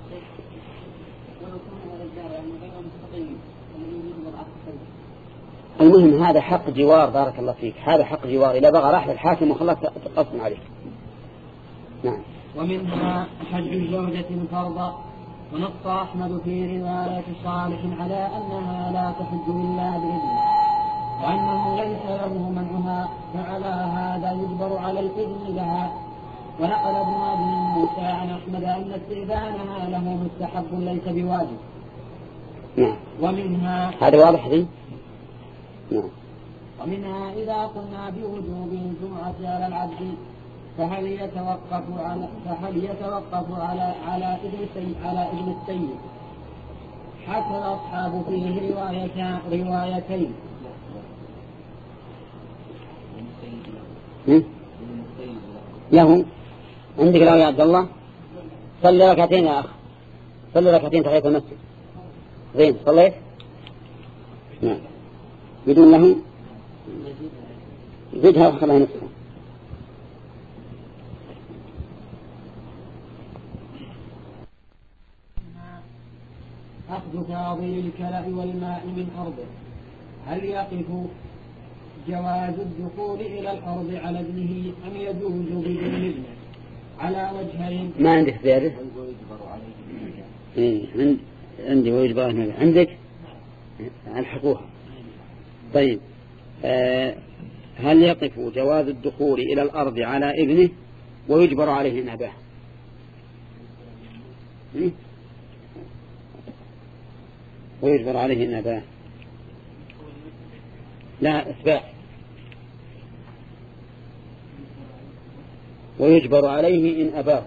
المهم هذا حق جوار، بارك الله فيك، هذا حق جوار، إذا بغى راح للحاكم وخلاك تقصن عليه. نعم. ومنها حج الزوجة فرضا، ونص أحمد في رواية صالح على أنها لا تحج إلا بإذنه، وأنه ليس له منعها، فعلى هذا يجبر على الإذن لها. ونقل ابن أبي موسى عن أحمد أن استئذانها له مستحب ليس بواجب. نعم. ومنها هذا واضح ذي. نعم. ومنها إذا قلنا بوجوب الجمعة على العبد فهل يتوقف على ابن السيد؟ حكى الأصحاب فيه روايتين. له عندك له يا عبد الله، صلي ركعتين يا أخ، صلي ركعتين تحية المسجد. زين صليت؟ نعم. بدون له زدها وخلها نصفها. أخذ فاضل الكلأ والماء من أرضه، هل يقف جواز الدخول إلى الأرض على ابنه أم يجوز بدون ابنه؟ على وجهين. ما عندك زيادة؟ عندي ويجبر عليه. عندك الحقوها. طيب هل يقف جواز الدخول إلى الأرض على ابنه ويجبر عليه إن أباه؟ ويجبر عليه إن أباه. لا إثبات. ويجبر عليه إن أباه.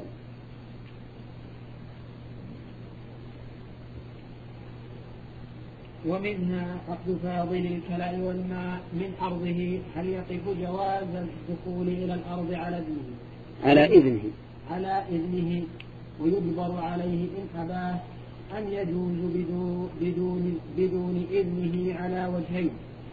ومنها أخذ فاضل الكلأ والماء من أرضه، هل يقف جواز الدخول إلى الأرض على ابنه؟ على إذنه ويجبر عليه إن أباه، أم يجوز بدون إذنه على وجهين.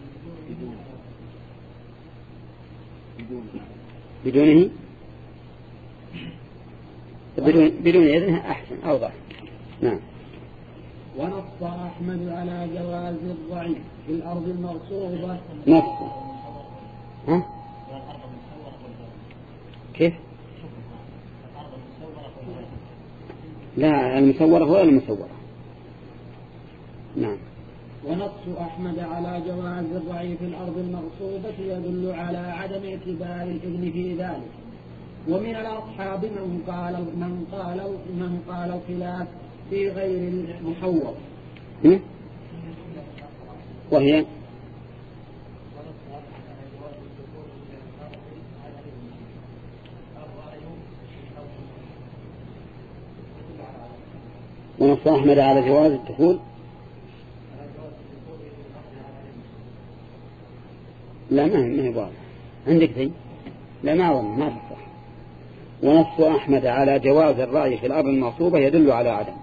بدون إذنه أحسن أوضح. نعم. ونص أحمد على جواز الضعيف في الأرض المغصوبة. نص. ها؟ كيف؟ لا المصورة هو المصورة. نعم. ونص أحمد على جواز الرعي في الأرض المغصوبة يدل على عدم اعتبار الإذن في ذلك. ومن الأصحاب من قال الخلاف في غير المحوط. وهي ونص أحمد على جواز الدخول. لا ما هي واضح عندك ذي. لا ما تصح. ونص أحمد على جواز الرعي في الأرض المغصوبة يدل على عدم.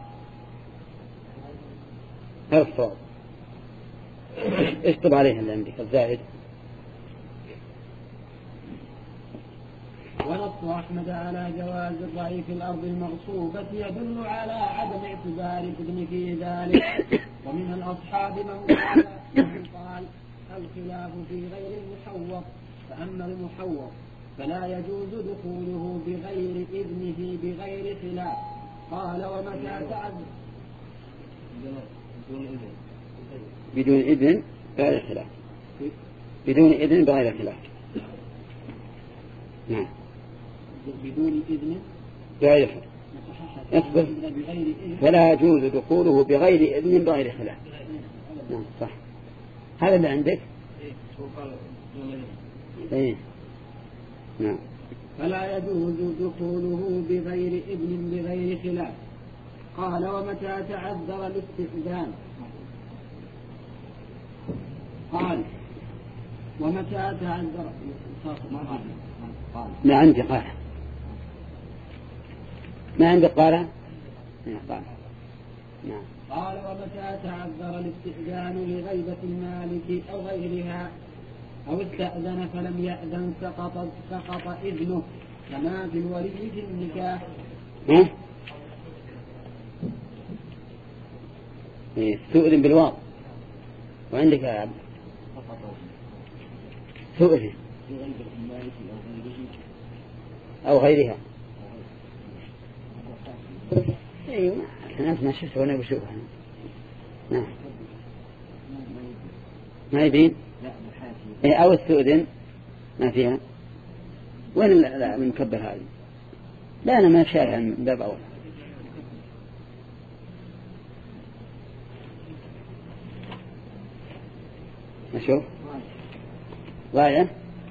هذا الصواب. اشطب عليها اللي عندك الزائد. ونص أحمد على جواز الرعي في الأرض المغصوبة يدل على عدم اعتبار الإذن في ذلك. ومن الأصحاب من قال الخلاف في غير المحوط، فأما المحوط فلا يجوز دخوله بغير إذنه بغير خلاف. قال ومتى تعذر بدون إذن بغير خلاف. بدون إذن بغير خلاف. نعم. بدون إذن بغير خلاف. فلا يجوز دخوله بغير إذن بغير خلاف. نعم صح. هذا اللي عندك. إيه. نعم. فلا يجوز دخوله بغير إذن بغير خلاف. قال ومتى تعذر الاستئذان. قال ومتى تعذر. ما عندي قال. ما عندي قال. نعم. قال ومتى تعذر الاستئذان لغيبة المالك أو غيرها أو استأذن فلم يأذن سقط إذنه كما في الولي في النكاح. استؤذن بالواو. وعندك يا عبد استؤذن أو غيرها. أيوة الناس ما شفت وأنا بشوفها. نعم ما يبين. أو استؤذن ما فيها. وين المكبر هذه؟ لا أنا ما شايف عن باب أول. أشوف راية.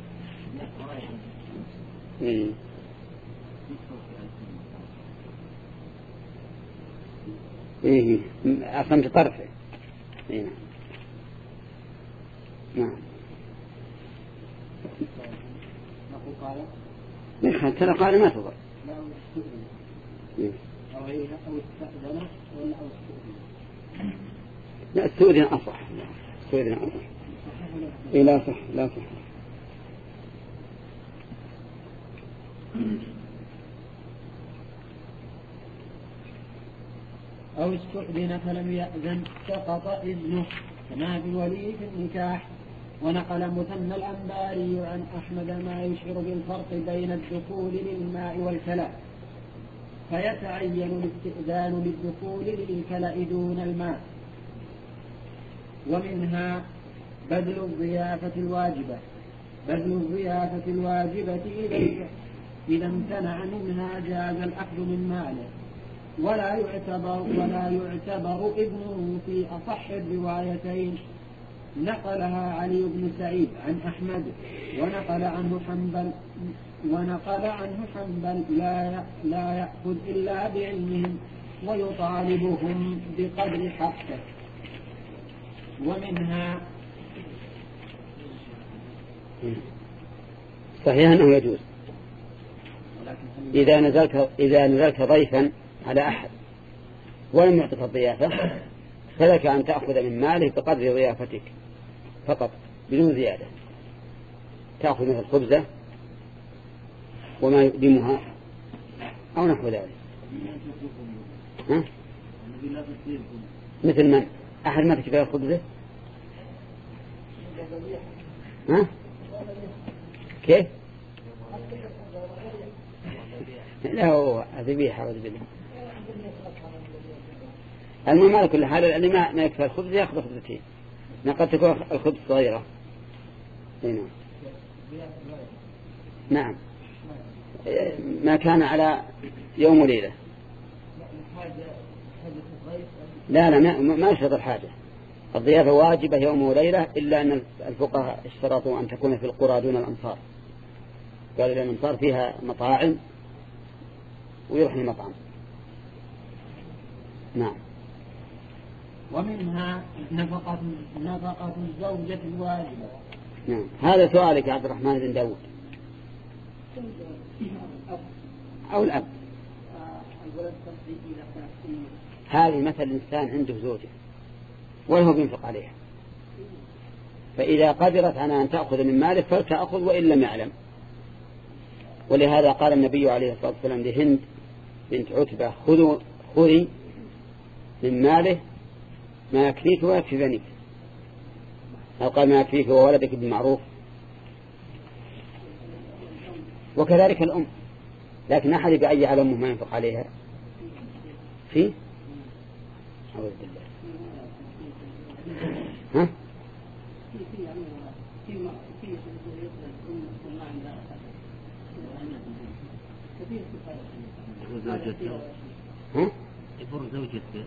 إيه أصلا بطرفه. إيه نعم. نعم. ترى قال ما تضر. لا استؤذن أصح. استؤذن أصح. إيه لا صح لا صح. أو استؤذن فلم يأذن سقط إذنه كما في الولي في النكاح. ونقل مثنى الأنباري عن أحمد ما يشعر بالفرق بين الدخول للماء والكلى، فيتعين الاستئذان للدخول للكلى دون الماء. ومنها بذل الضيافة الواجبة إذا امتنع منها جاز الأخذ من ماله، ولا يعتبر ابنه في أصح الروايتين. نقلها علي بن سعيد عن أحمد ونقل عنه حنبل لا يأخذ إلا بعلمهم ويطالبهم بقدر حقه. ومنها صحيح أنه يجوز إذا نزلت ضيفا على أحد ولم يعطك الضيافة فلك أن تأخذ من ماله بقدر ضيافتك فقط بدون زيادة. تأخذ مثل خبزة وما يقدمها أو نحو ذلك. مثل من أحد ما تكفيه الخبزة كيف؟ لا هو ذبيحة وذبيحة. المهم على كل حال اللي ما يكفي الخبز يأخذ خبزتين. قد تكون الخبز صغيرة. نعم ما كان على يوم وليلة. لا ما يشترط الحاجة. الضيافة واجبة يوم وليلة إلا أن الفقهاء اشترطوا أن تكون في القرى دون الأمصار. قالوا لأن الأمصار فيها مطاعم ويروح المطعم. نعم. ومنها نفقة الزوجة الواجبة. نعم. هذا سؤالك يا عبد الرحمن بن داود أو الأب. هذه مثل إنسان عنده زوجة وله بينفق عليها، فإذا قدرت على أن تأخذ من ماله فلتأخذ وإن لم يعلم. ولهذا قال النبي عليه الصلاة والسلام لهند بنت عتبة خذي من ماله ما يكفيك ويكفي بنيك، أو قال ما يكفيك وولدك بالمعروف. وكذلك الأم، لكن أحد بأي على أمه ما ينفق عليها فيه أعوذ بالله. ها؟ يبر زوجته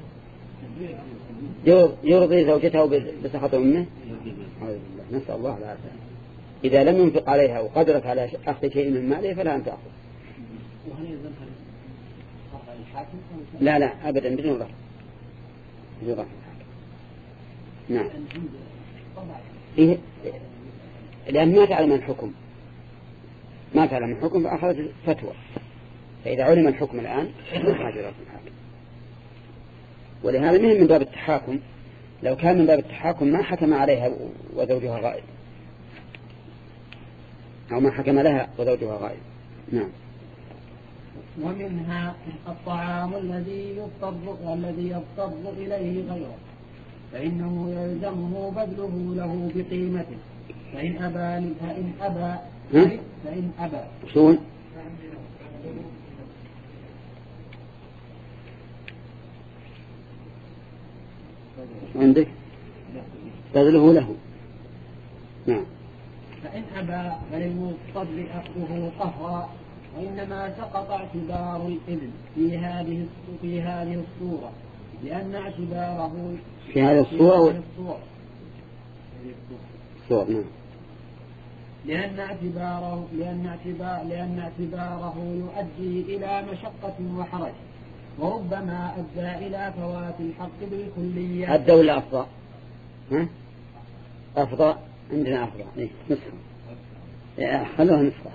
يرضي زوجته بسخط أمه. نسأل الله العافية. إذا لم ينفق عليها وقدرت على أخذ شيء من ماله فلا أن تأخذ. لا أبدا بدون رفض. نعم. لأن ما تعلم الحكم فأخذت فتوى، فإذا علم الحكم الآن لا حاجة إلى الحاكم. ولهذا من باب التحاكم. لو كان من باب التحاكم ما حكم عليها وزوجها غائب، أو ما حكم لها وزوجها غائب. نعم. ومنها الطعام الذي يضطر إليه غيره فإنه يلزمه بذله له بقيمته، فإن أبى شون عندك بذله له. نعم. فإن أبى فللمضطر أخذه قهرا، وإنما سقط اعتبار الإذن في هذه الصورة لأن اعتباره في هذه الصورة نعم. لأن اعتباره يؤدي إلى مشقة وحرج، وربما أدى إلى فوات الحق بالكلية. أدى ولا أفضى؟ أفضى عندنا أفضى. نسخة خلوها نسخة.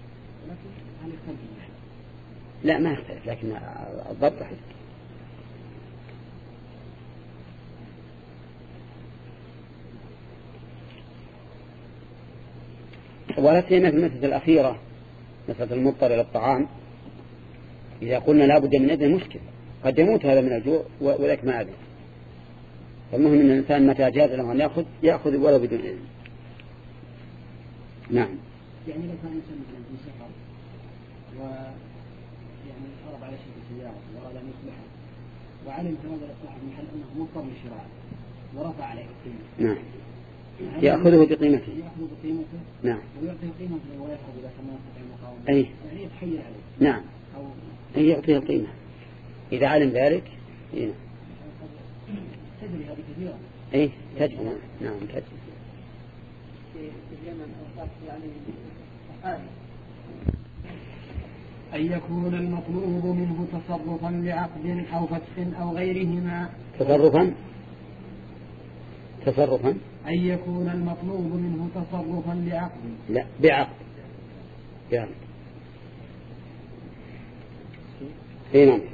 لا ما يختلف، لكن الضبط حسن. ولا سيما في المسألة الأخيرة، مسألة المضطر إلى الطعام، إذا قلنا لا بد من إذن مشكل، قد يموت هذا من الجوع ولك ما أدري. فالمهم أن الإنسان متى جاز له أن يأخذ ولو بدون إذن. نعم. يعني لو كان إنسان مثلا في سفر ويعني عرض على شيء السيارة وأراد أن يصلحه وعلم هذا صاحب المحل أنه مضطر للشراء ورفع عليه القيمة. نعم. يأخذه بقيمته. يأخذ بقيمته. نعم. ويعطيه قيمته ويأخذ إذا كان ما يستطيع المقاومة. أي. يعني يتحيل عليه. نعم. أو يعطيه القيمة إذا علم ذلك. إيه. تجري هذه كثيرا. أي تجري. نعم تجري. في اليمن يعني أن يكون المطلوب منه تصرفا لعقد أو فتح أو غيرهما. تصرفا أن يكون المطلوب منه تصرفا لعقد. لا بعقد. يعني اي نعم.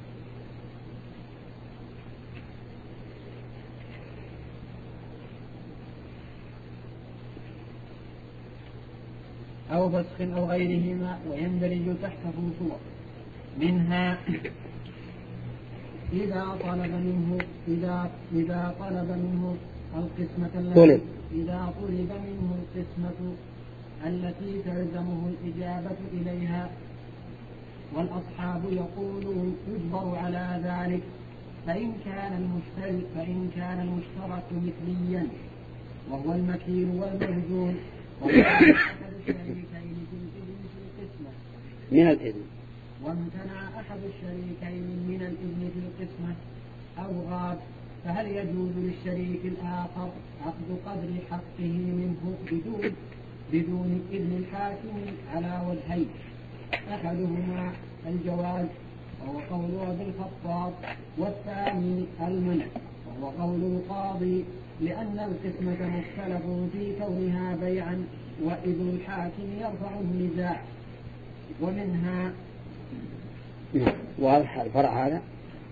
أو فسخ أو غيرهما ويندرج تحته صور منها إذا طلب منه القسمة التي تلزمه الإجابة إليها. والأصحاب يقولون يجبر على ذلك فإن كان المشترك مثليا وهو المكيل والمهزوم وامتنع أحد الشريكين من الإذن في القسمة أو غاب فهل يجوز للشريك الآخر عقد قدر حقه منه بدون إذن الحاكم على وجهين. أحدهما الجواز وهو قول أبي الخطاب، والثاني المنع وهو قول القاضي، لأن القسمة مختلف في كونها بيعا وإذن الحاكم يرفع النزاع. ومنها واضح الفرع هذا.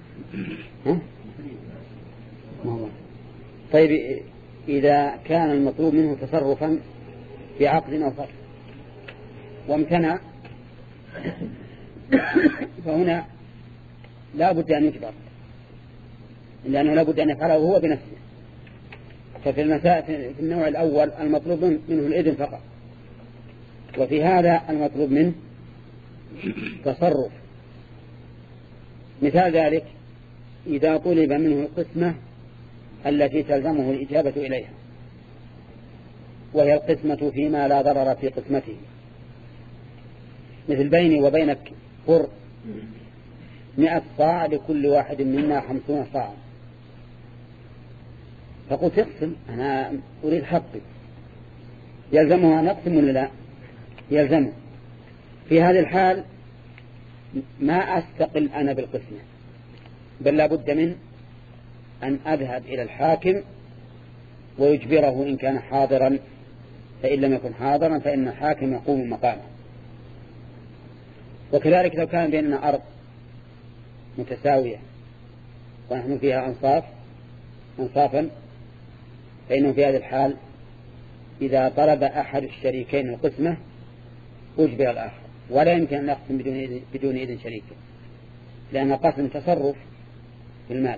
طيب إذا كان المطلوب منه تصرفا في عقد أو فتح وامتنع فهنا لا بد أن يجبر، لأنه لا بد أن يفعله هو بنفسه. ففي المسائل في النوع الأول المطلوب منه الإذن فقط، وفي هذا المطلوب منه تصرف. مثال ذلك إذا طلب منه القسمة التي تلزمه الإجابة إليها، وهي القسمة فيما لا ضرر في قسمته، مثل بيني وبينك قر 100 صاع لكل واحد منا 50 صاع، فقلت اقسم أنا أريد حقي، يلزمها أن أقسم ولا لا؟ يلزمه. في هذه الحال ما أستقل أنا بالقسمة، بل لا بد من أن أذهب إلى الحاكم ويجبره إن كان حاضرا، فإن لم يكن حاضرا فإن الحاكم يقوم مقامه. وكذلك لو كان بيننا أرض متساوية ونحن فيها أنصافا، فإنه في هذه الحال إذا طلب أحد الشريكين القسمة أجبر الآخر، ولا يمكن أن يقسم بدون إذن شريكه، لأن قسم تصرف في المال.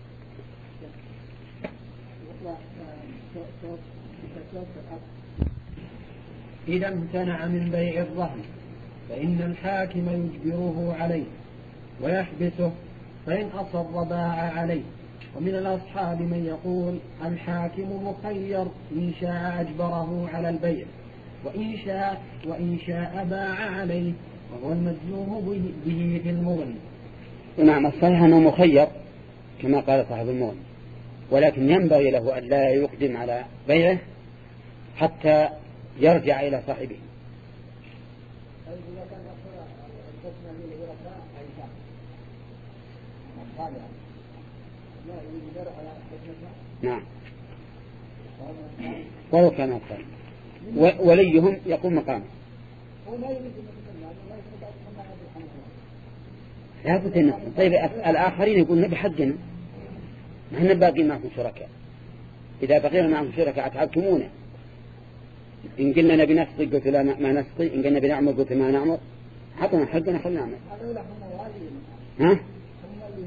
إذا امتنع من بيع الرهن فإن الحاكم يجبره عليه ويحبسه، فإن أصر باع عليه. ومن الأصحاب من يقول الحاكم مخير، إن شاء أجبره على البيع وإن شاء باع عليه، وهو المجزوم به في المغني. نعم الصحيح أنه مخير كما قال صاحب المغني، ولكن ينبغي له أن لا يقدم على بيعه حتى يرجع إلى صاحبه. نعم ولو كان أكثر وليهم يقوم مقامه. لا بد أن نقسم. طيب الآخرين يقول نبي حقنا، نحن باقين معكم شركاء، إذا بقينا معكم شركاء أتعبتمونا، إن قلنا نبي نسقي قلت لا ما نسقي، إن قلنا بنعمل قلت ما نعمل، حطنا حقنا خلنا نعمل. ها؟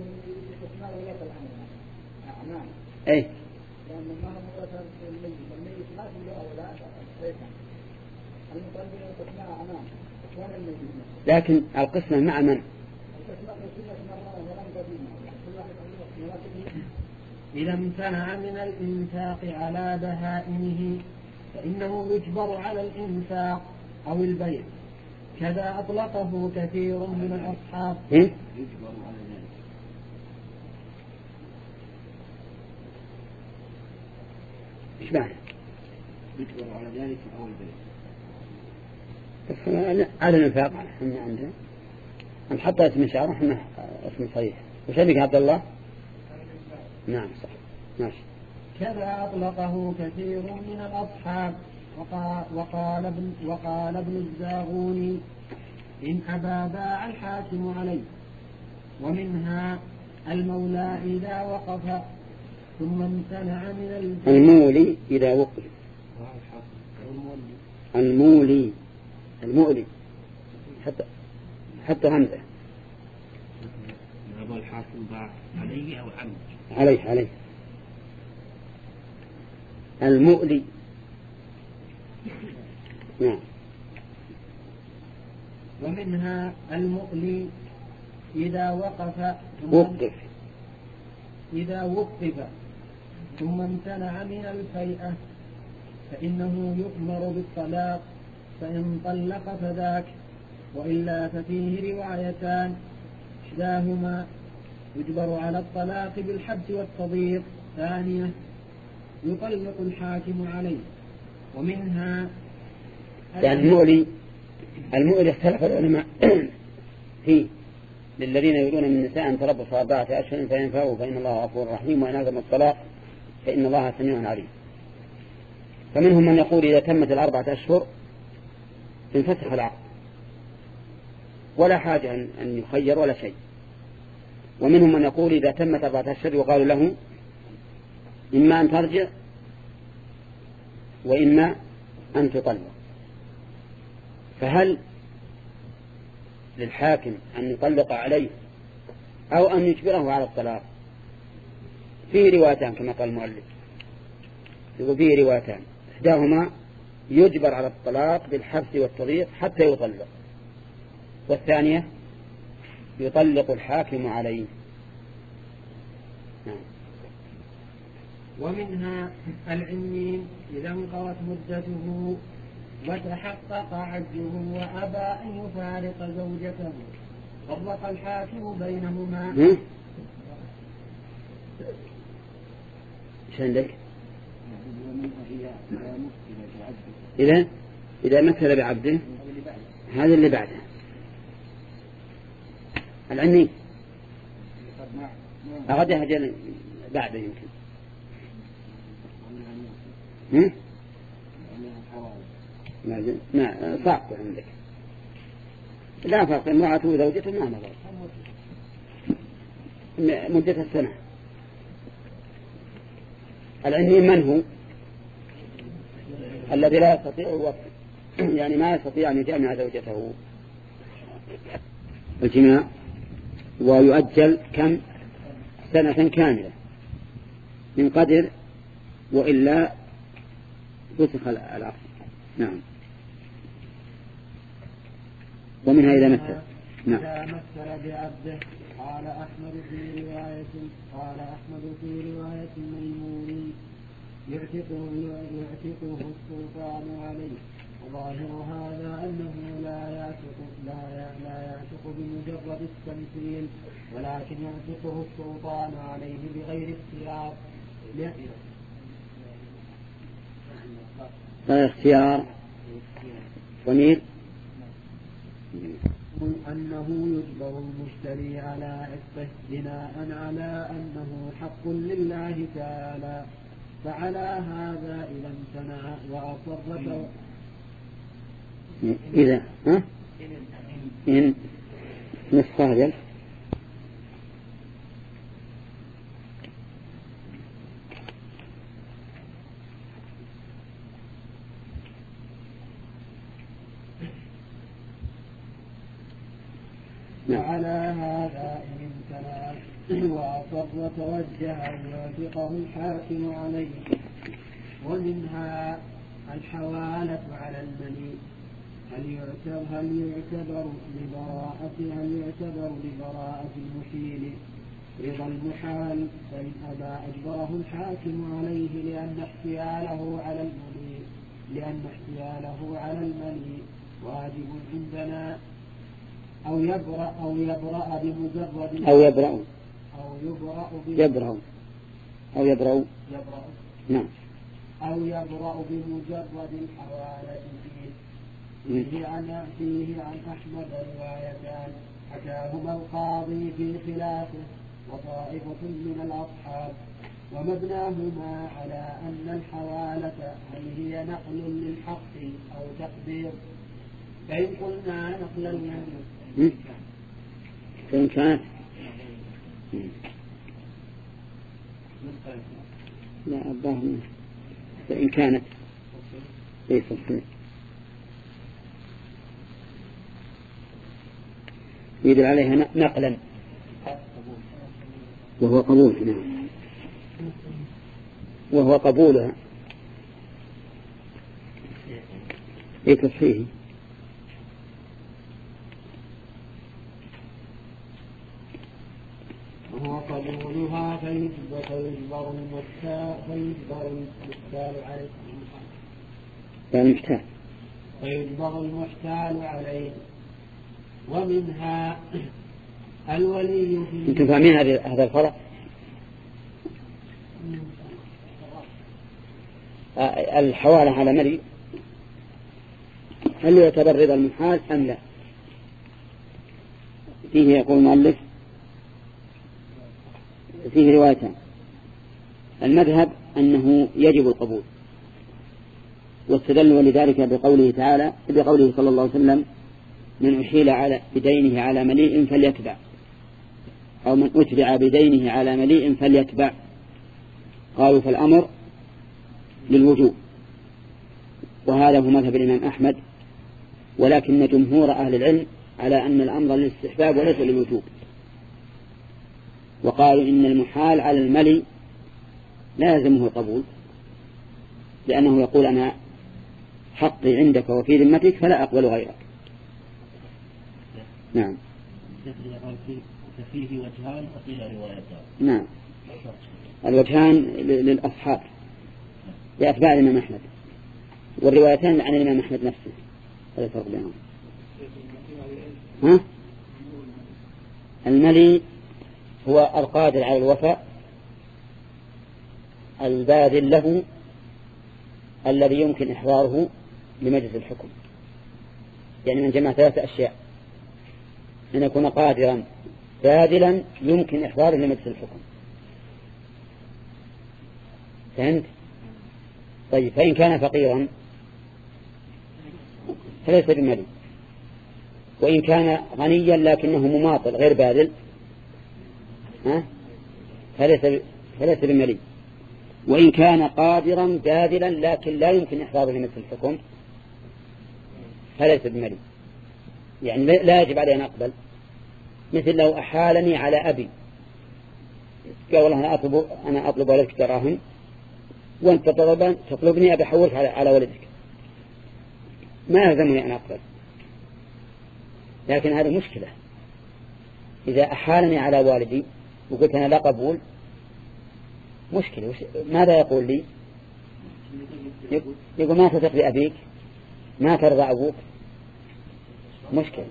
أي لكن القسمة مع من؟ إذا امتنع من الإنفاق على بهائمه فإنه يجبر على الإنفاق أو البيع. كذا أطلقه كثير من الأصحاب. يجبر على ذلك. إيش معنى؟ يجبر على ذلك أو البيع. على الإنفاق احنا عندنا نحط اسم شعر احنا اسم صحيح. وش عندك عبد الله؟ نعم صح ماشي. كذا أطلقه كثير من الأصحاب وقال ابن الزاغوني إن أبى باع الحاكم عليه. ومنها المولى إذا وقف ثم امتنع من المولي إذا وقف. المولي حتى همزة. أبى الحاكم باع عليه أو عنه. عليه المؤلي. نعم. ومنها المؤلي إذا وقف ثم امتنع من الفيئة فإنه يؤمر بالطلاق فإن طلق فذاك، وإلا ففيه روايتان إحداهما يجبر على الطلاق بالحبس والتضييق، ثانية يطلق الحاكم عليه. ومنها يعني المؤلي اختلف العلماء فيه للذين يريدون من النساء أن تربص 4 أشهر فإن فاءوا فإن الله غفور رحيم وإن عزم الطلاق فإن الله سميع عليم. فمنهم من يقول إذا تمت 4 أشهر انفسخ العقد ولا حاجة أن يخير ولا شيء. ومنهم من يقول إذا تمت 4 أشهر يقال له إما أن ترجع وإما أن تطلق. فهل للحاكم أن يطلق عليه أو أن يجبره على الطلاق؟ فيه روايتان كما قال المؤلف، يقول فيه روايتان إحداهما يجبر على الطلاق بالحبس والتضييق حتى يطلق، والثانية يطلق الحاكم عليه. ومنها العنين إذا انقضت مدته وتحقق عجزه وأبى أن يفارق زوجته فرق الحاكم بينهما. ايش عندك؟ إذا مثل بعبده هذا اللي بعده العني أغدى هجل بعده يمكن ما صعب عندك لا فرق امرأته وزوجته ما نظر مدة السنة. العني من هو الذي لا يستطيع الوقت يعني ما يستطيع أن يجامع زوجته الجماع ويؤجل كم سنة كاملة من قدر وإلا فسخ العقد. نعم. ومنها إذا مثل إذا مثل بعبده قال أحمد في رواية ميمون يعتقه السلطان عليه. وظاهر هذا أنه لا يعتق بمجرد التمثيل ولكن يعتقه السلطان عليه بغير اختيار. اختيار ضمير أنه يجبر المشتري على عتقه بناء على أنه حق لله تعالى. فعلى هذا إذا امتنع وأصر إذا إن نستهجل وعلى هذا إن امتنع وأصر توجه أن يوافقه الحاكم عليه. ومنها الحوالة على المني. هل يعتبر لبراءة المحيل رضا المحال، فإن أبى أجبره الحاكم عليه لأن احتياله على المني واجب عندنا، أو يبرأ بمجرد الحوالة فيه عن أحمد روايتان حكاهما القاضي في خلافه وطائفة من الأصحاب، ومبناهما على أن الحوالة هل هي نقل للحق أو تقدير. فإن قلنا نقل المعنى فإن كانت لا الظاهر فإن كانت ليس يدل عليها نقلا وهو قبول، نعم، وهو قبولها لتصحيح. وهو قبولها فيجبر المحتال عليه. ومنها الولي. أنتم فاهمين هذا الفرق؟ الحوالة على ملي هل يعتبر رضا المحال أم لا؟ فيه يقول المؤلف فيه روايتان. المذهب أنه يجب القبول، واستدلوا لذلك بقوله صلى الله عليه وسلم: من أحيل بدينه على مليء فليتبع، أو من أتبع بدينه على مليء فليتبع. قالوا فالأمر للوجوب، وهذا هو مذهب الإمام أحمد، ولكن جمهور أهل العلم على أن الأمر للاستحباب وليس للوجوب، وقالوا إن المحال على الملي لا يلزمه القبول، لأنه يقول: أنا حقي عندك وفي ذمتك فلا أقبل غيرك. نعم. فيه وجهان وفيه روايتان. نعم، الوجهان للأصحاب لأتباع الإمام أحمد، والروايتان عن الإمام أحمد نفسه. هذا الفرق بينهم. الملي هو القادر على الوفاء الباذل له الذي يمكن إحضاره لمجلس الحكم. يعني من جمع 3 أشياء: أن يكون قادرا باذلا يمكن إحضاره لمجلس الحكم. فهمت؟ طيب، فإن كان فقيرا فليس بملي، وإن كان غنيا لكنه مماطل غير باذل فليس بملي، وإن كان قادرا باذلا لكن لا يمكن إحضاره لمجلس الحكم فليس بملي، يعني لا يجب عليه أن أقبل. مثل لو أحالني على أبي، قال: والله أنا أطلب ولدك دراهم وأنت تطلبني أبي أحولك على ولدك، ما يلزمني أن أقبل. لكن هذه مشكلة، إذا أحالني على والدي وقلت أنا لا قبول، مشكلة. ماذا يقول لي؟ يقول: ما تثق بأبيك، ما ترضى أبوك. مشكلة.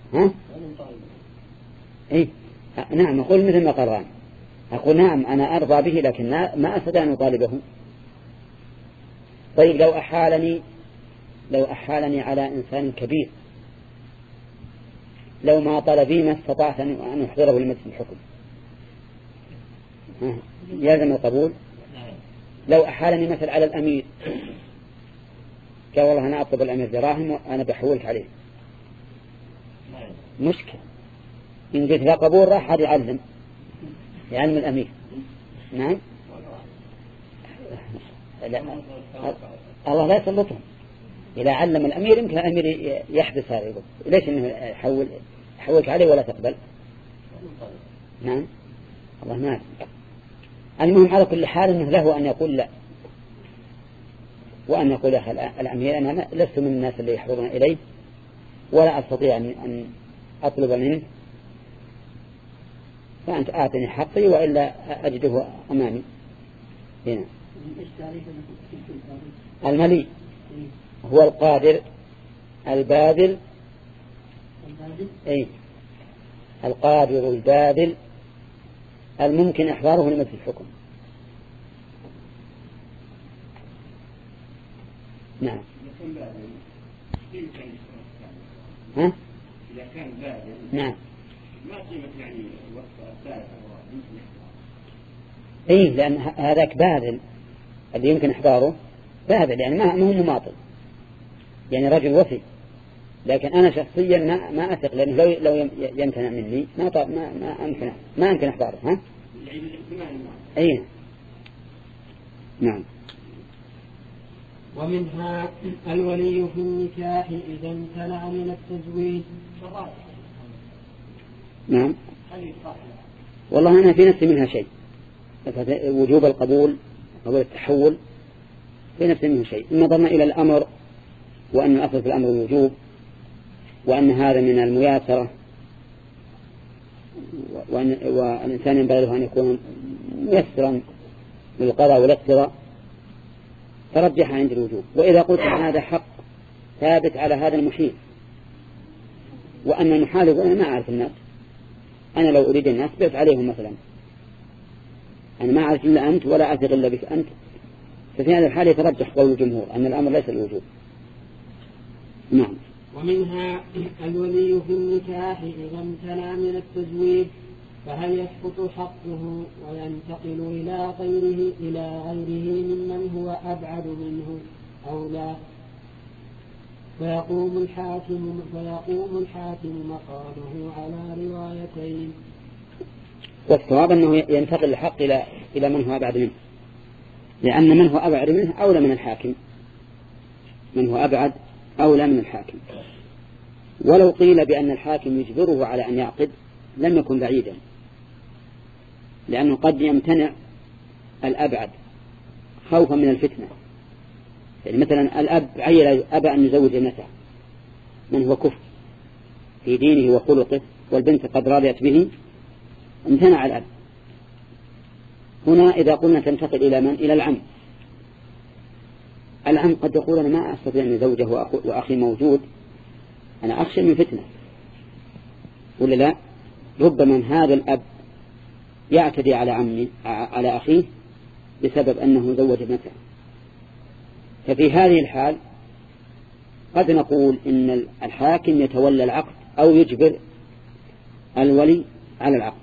إيه؟ نعم، أقول مثل ما قران، أقول: نعم أنا أرضى به لكن ما أستطيع أن أطالبه. طيب، لو أحالني على إنسان كبير، لو ما طلبي ما استطعت أن أحضره لمجلس الحكم، يلزم القبول. لو أحالني مثل على الأمير، قال: والله أنا أطلب الأمير دراهم وأنا بحولك عليه، مشكلة. إن قلت لا قبول راح هذا يعلم الأمير. نعم، لا. الله لا يسلطهم. إذا علم الأمير يمكن الأمير يحبس هذا، يقول: ليش إنه يحولك عليه ولا تقبل؟ نعم الله ما أدري. المهم على كل حال أنه له أن يقول لا، وأن يقول يا أخي الأمير أنا لست من الناس اللي يحضرون إليه ولا أستطيع أن أطلب منه، فأنت آتني حقي وإلا أجده أمامي هنا. الملي هو القادر الباذل، أي القادر الباذل الممكن إحضاره لمثل الحكم. نعم. ها؟ إذا كان باذل نعم. ما قيمة يعني وقت ثالث إيه لأن هذاك باذل اللي يمكن إحضاره باذل، يعني ما هو مماطل، يعني رجل وفي، لكن أنا شخصيا ما أثق، لأنه لو يمتنع مني ما أمكن إحضاره. ها؟ أي نعم. ومنها الولي في النكاح إذا امتنع من التزويج. نعم. والله أنا في نفسي منها شيء، وجوب القبول أو التحول في نفسي منه شيء. إن نظرنا إلى الأمر وأن الأصل في الأمر الوجوب، وأن هذا من المياسرة، والإنسان ينبغي له أن يكون ميسرا للقضاء والاقتضاء، فرجح عند الوجوب. وإذا قلت أن هذا حق ثابت على هذا المحيل، وأن المحال أنا ما أعرف الناس، أنا لو أريد الناس بيت عليهم مثلا، أنا ما أعرف إلا أنت ولا أثق إلا بك أنت، ففي هذا الحال يترجح قول الجمهور أن الأمر ليس الوجوب. نعم. ومنها الولي في النكاح إذا امتنع من التزويج فهل يسقط حقه وينتقل إلى غيره ممن هو أبعد منه أو لا؟ فيقوم الحاكم مقاله على روايتين. والصواب أنه ينتقل الحق إلى من هو أبعد منه، لأن من هو أبعد منه أولى من الحاكم، من هو أبعد أولى من الحاكم. ولو قيل بأن الحاكم يجبره على أن يعقد لم يكن بعيدا، لأنه قد يمتنع الأبعد خوفا من الفتنة. يعني مثلا الأب أبى أن يزوج ابنته من هو كفر في دينه وخلقه، والبنت قد راضيت به، امتنع الأب. هنا إذا قلنا تنتقل إلى من؟ إلى العم. العم قد يقول أنا ما أستطيع أن أزوجه وأخي موجود، أنا أخشى من فتنة، ولا لا؟ ربما هذا الأب يعتدي على أخيه بسبب أنه زوج ابنته. ففي هذه الحال قد نقول إن الحاكم يتولى العقد أو يجبر الولي على العقد،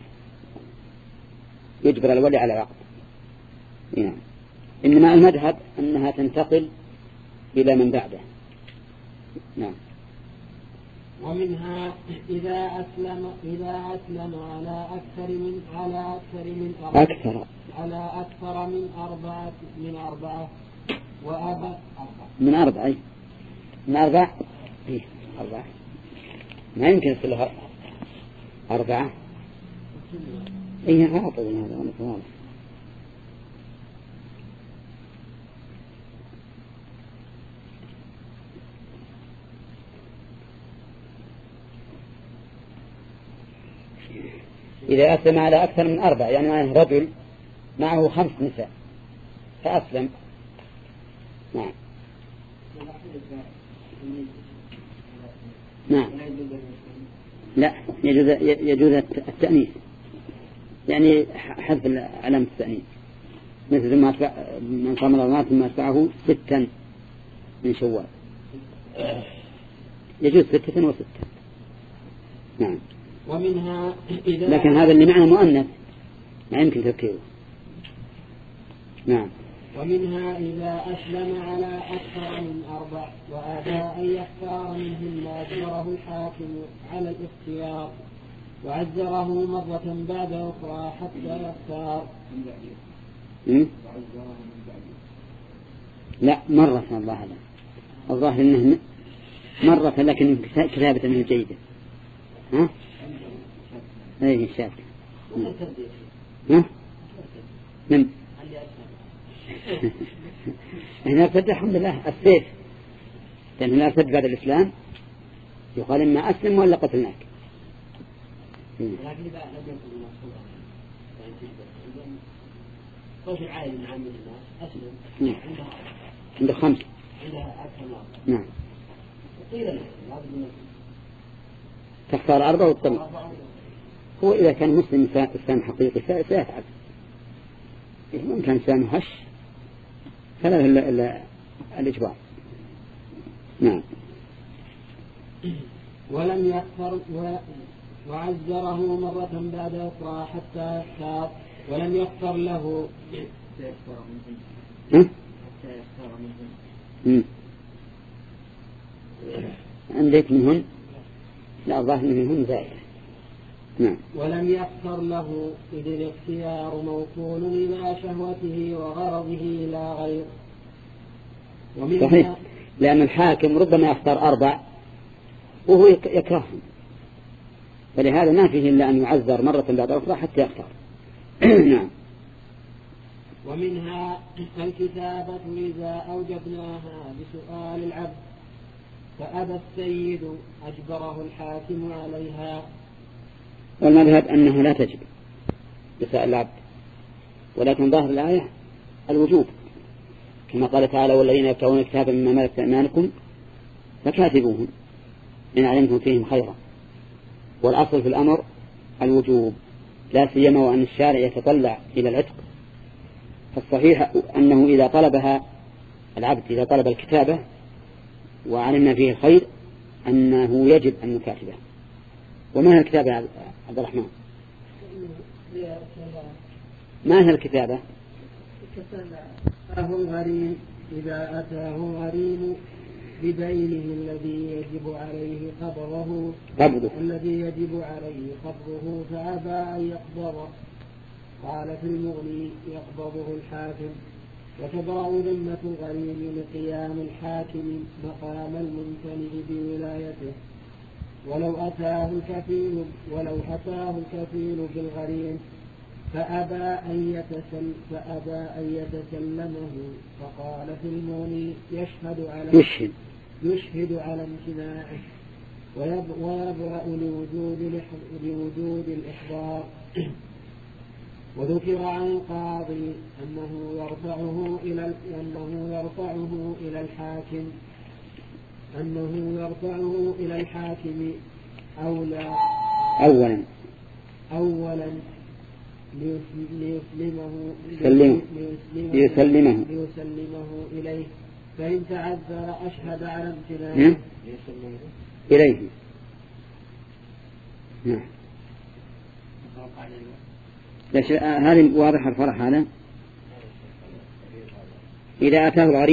يجبر الولي على العقد. يعني إنما المذهب أنها تنتقل إلى من بعده. نعم. ومنها إذا أسلم على أكثر من أربعة وأبى من أربعة إيه أربعة ما يمكن يصلها أربعة. إيه عاطل هذا واضح. إذا أسلم على أكثر من أربعة، يعني رجل معه 5 نساء فأسلم. نعم. نعم. لا يجوز التأنيث، يعني حذف علامة التأنيث، مثل من صام رمضان ثم أتبعه 6 من شوال، يجوز 6 و6. نعم. ومنها لكن هذا اللي معنى مؤنث ما يمكن تذكيره. نعم. ومنها إذا أسلم على أكثر من 4 وأبى أن يختار منهن أجبره الحاكم على الاختيار وعزره مرة بعد أخرى حتى يختار. لا مرة الله لا، الظاهر إنه مرة لكن كتابة منه جيدة. ها؟ أي الشافعي. ها؟ من؟ هنا ارتد الحمد لله السيف، لأن هنا ارتد بعد الإسلام يقال إما أسلم ولا قتلناك. لكن إذا لم يكن مصروفا قوش العائل من عام الناس أسلم عنده 5 عندها أكثر من 4. نعم. قيل له تختار 4 وتطلق. هو إذا كان مسلم إسلام حقيقي سيفعل، إذا كان إسلام هش فلا إلا الإجبار. نعم. ولم يكفر وعزره مرة بعد أخرى حتى يختار ولم يكفر له عندك منهن؟ لا الظاهر منهن زائدة. نعم. ولم يختر له إذ الاختيار موكول إلى شهوته وغرضه لا غير. صحيح، لأن الحاكم ربما يختار 4 وهو يكرههم، فلهذا ما فيه إلا أن يعذر مرة بعد أخرى حتى يختار. نعم. ومنها الكتابة إذا أوجبناها بسؤال العبد فأبى السيد أجبره الحاكم عليها. والمذهب أنه لا تجب بسؤال العبد، ولكن ظاهر الآية الوجوب، كما قال تعالى والذين يكتبون كتابا مما ملكت أيمانكم فكاتبوهم إن علمتم فيهم خيرا. والأصل في الأمر الوجوب، لا سيما وأن الشارع يتطلع إلى العتق، فالصحيح أنه إذا طلبها العبد إذا طلب الكتابة وعلمنا فيه خير أنه يجب أن نكاتبه. وما هي الكتابة يا عبد الرحمن؟ ما هي الكتابة؟ أتاه الغريم إذا أتاه غريم بدينه الذي يجب عليه قبضه فأبى أن يقبضه. قال في المغني يقبضه الحاكم. وتبرأ ذمة الغريم لقيام الحاكم مقام الممتنع بولايته ولو أتاه الكفيل بالغريم فأبى أن يتسلمه. فقال في المغني يشهد على امتناعه ويبرأ لوجود الإحضار. وذكر عن القاضي أنه يرفعه إلى الحاكم أولا ليسلمه إليه، فإن تعذر أشهد على امتناعه إليه. نعم. هذه واضح الفرح. هذا إذا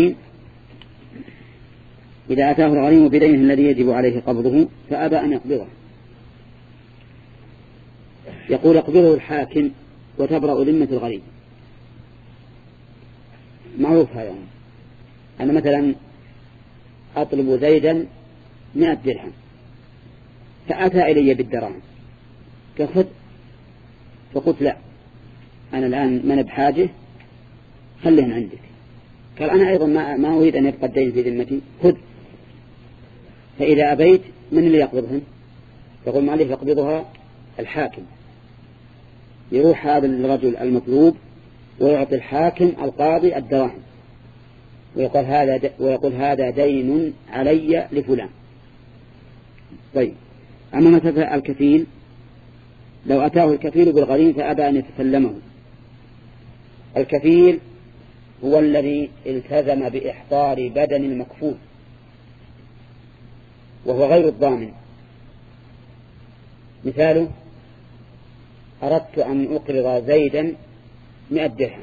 أتاه الغريم بدينه الذي يجب عليه قبضه فأبى أن يقبضه. يقول يقبضه الحاكم وتبرأ ذمة الغريم. معروف هذا. أنا مثلا أطلب زيدا 100 درهم فأتى إلي بالدراهم كخذ، فقلت لا أنا الآن من بحاجة خليهن عندك. قال أنا أيضا ما أريد أن يبقى الدين في ذمتي، خذ. فإذا أبيت من اللي يقبضهن؟ يقول ما عليه يقبضها الحاكم. يروح هذا الرجل المطلوب ويعطي الحاكم القاضي الدراهم ويقول هذا دين علي لفلان. طيب، أما مثلا الكفيل لو أتاه الكفيل بالغريم فأبى أن يتسلمه. الكفيل هو الذي التزم بإحضار بدن المكفول وهو غير الضامن. مثاله أردت أن أقرض زيدا 100 درهم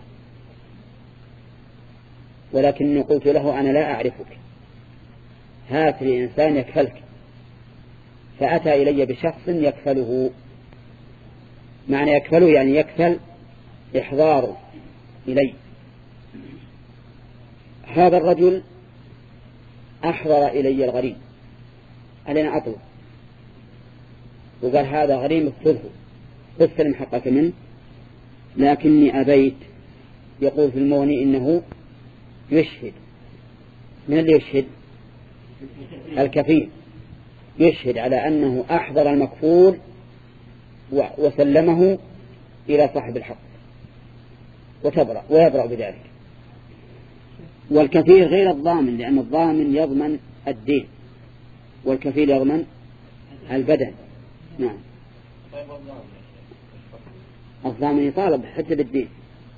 ولكني قلت له أنا لا أعرفك، هات لي إنسان يكفلك. فأتى إلي بشخص يكفله. معنى يكفله يعني يكفل إحضاره إلي. هذا الرجل أحضر إلي الغريم علينا أطلب وقال هذا غريم اكفله استلم حقك منه لكني أبيت. يقول في المغني إنه يشهد. من اللي يشهد؟ الكفيل يشهد على أنه أحضر المكفول وسلمه إلى صاحب الحق ويبرأ بذلك. والكفيل غير الضامن، لأن الضامن يضمن الدين والكفيل يضمن البدن. نعم. الضامن يطالب حتى بالدين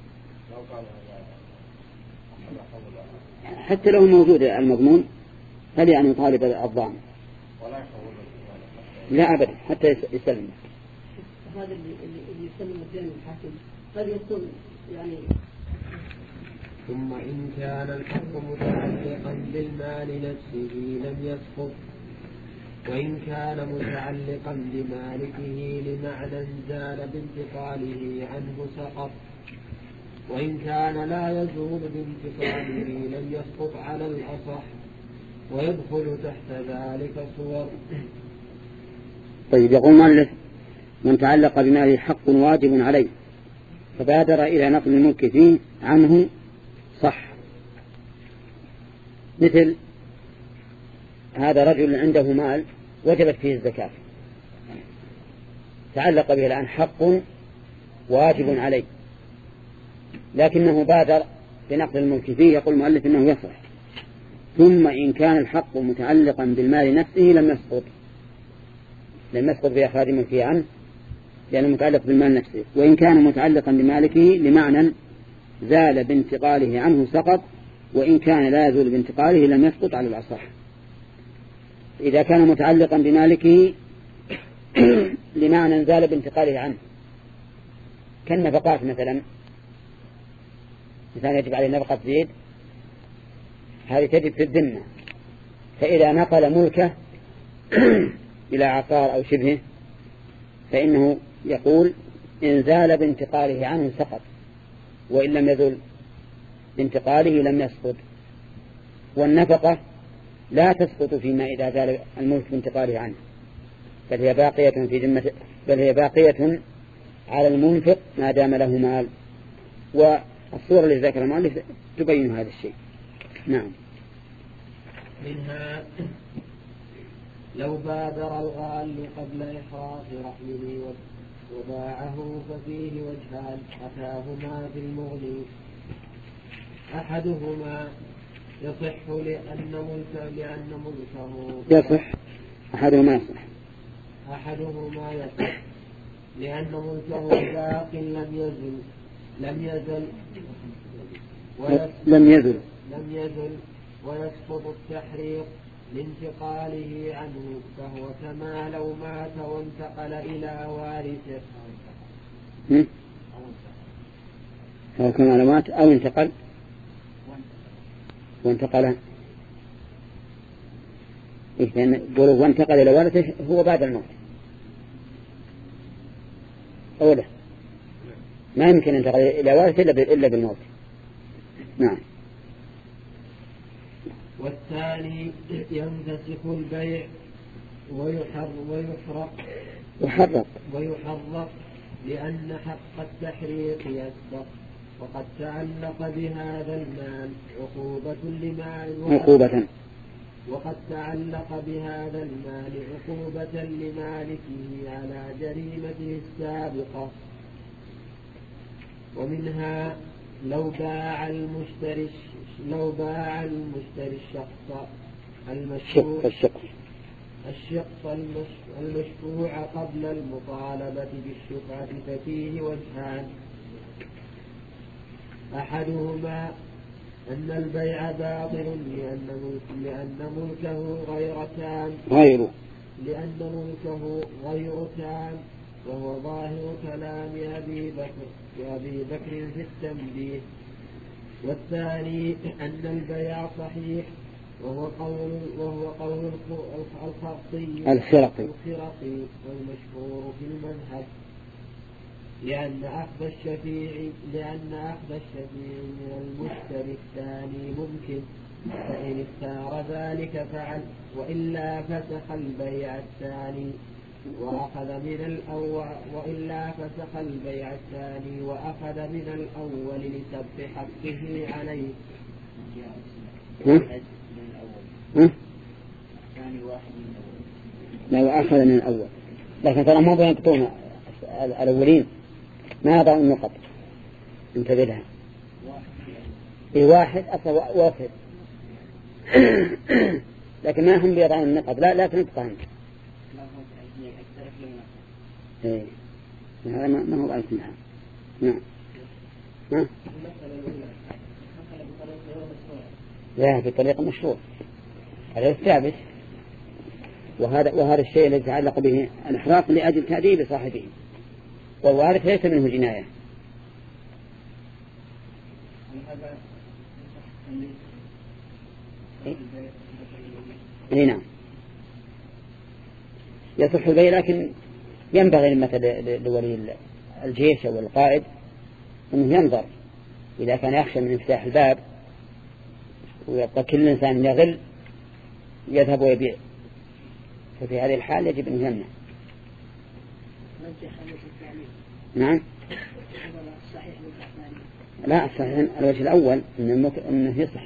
حتى لو موجود المضمون، فلي أن يطالب الضامن لا أبدا حتى يسلم. هذا اللي يسلم الدين الحاكم قد يكون يعني. ثم إن كان الحق متعلقا بالمال نفسه لم يسقط، وإن كان متعلقا بمالكه لمعنى زال بانتقاله عنه سقط، وإن كان لا يزول بانتقاله لم يسقط على الأصح، ويدخل تحت ذلك صور. طيب، يقول مؤلف: من تعلق بماله حق واجب عليه فبادر إلى نقل الملك فيه عنه صح. مثل هذا رجل عنده مال وجبت فيه الزكاة، تعلق به الآن حق واجب عليه، لكنه بادر بنقل الملك فيه. يقول المؤلف إنه يصح. ثم إن كان الحق متعلقا بالمال نفسه لم يسقط بإخراج ملكه عنه، لأنه متعلق بالمال نفسه. وإن كان متعلقا بمالكه لمعنى زال بانتقاله عنه سقط، وإن كان لا يزول بانتقاله لم يسقط على الأصح. إذا كان متعلقا بمالكه لمعنى زال بانتقاله عنه، كالنفقات مثلا يجب عليه نفقة زيد، هذه تجب في الذمة، فإذا نقل ملكه إلى عقار أو شبهه فإنه يقول إن زال بانتقاله عنه سقط، وإن لم يزل بانتقاله لم يسقط. والنفقة لا تسقط فيما إذا زال الملك بانتقاله عنه، بل هي باقية على المنفق ما دام له مال. والصورة التي ذكر المؤلف تبين هذا الشيء. نعم. منها لو بادر الغال قبل إحراق رحمه وباعه ففيه وجهان أتاهما في المغني. أحدهما يصح لأن ملكه يصح. أحدهما يصح لأن ملكه باق لم يزل ويسقط التحريق لانتقاله عنه، فهو كما لو مات وانتقل إلى وارثه. فهو كما لو مات أو انتقل وانتقل وانتقل إلى وارثه هو بعد الموت أولا، ما يمكن أن ينتقل إلى وارثه إلا بالموت. نعم. والثاني ينفسخ البيع ويحرق لأن حق التحريق يسبق، وقد تعلق بهذا المال عقوبة لمالكه على جريمته السابقة. ومنها لو باع المشتري الشخص المشفوع قبل المطالبة بالشفعة ففيه وجهان. أحدهما أن البيع باطل لأن ملكه غير تام، وهو ظاهر كلام أبي بكر في التنبيه. والثاني أن البيع صحيح، وهو قول الخرقي والمشهور في المذهب، لأن أخذ الشفيع من المشتري الثاني ممكن، فإن اختار ذلك فعل، وإلا فسخ البيع الثاني وأخذ من الأول وإلا فسخ البيع الثاني وأخذ من الأول لسبب حقه عليه. لو أخذ من الأول، لكن ترى ما بينقطون الأولين، ما يضعون النقط، انتبه لها. في واحد أصلا واحد لكن ما هم بيضعون النقط، لا تنقطهم. إيه هذا ما هو ألف منها. نعم. لا في طريق مشروع هذا الثابت، وهذا الشيء الذي يتعلق به الإحراق لأجل تأديب صاحبه، والوارث ليس منه جناية. نعم يصح البيع، لكن ينبغي مثل لولي الجيش أو القائد أنه ينظر إذا كان يخشى من انفتاح الباب ويبقى كل إنسان يغل يذهب ويبيع، ففي هذه الحال يجب أن يمنع. نعم لا الصحيح الوجه الأول أنه يصح.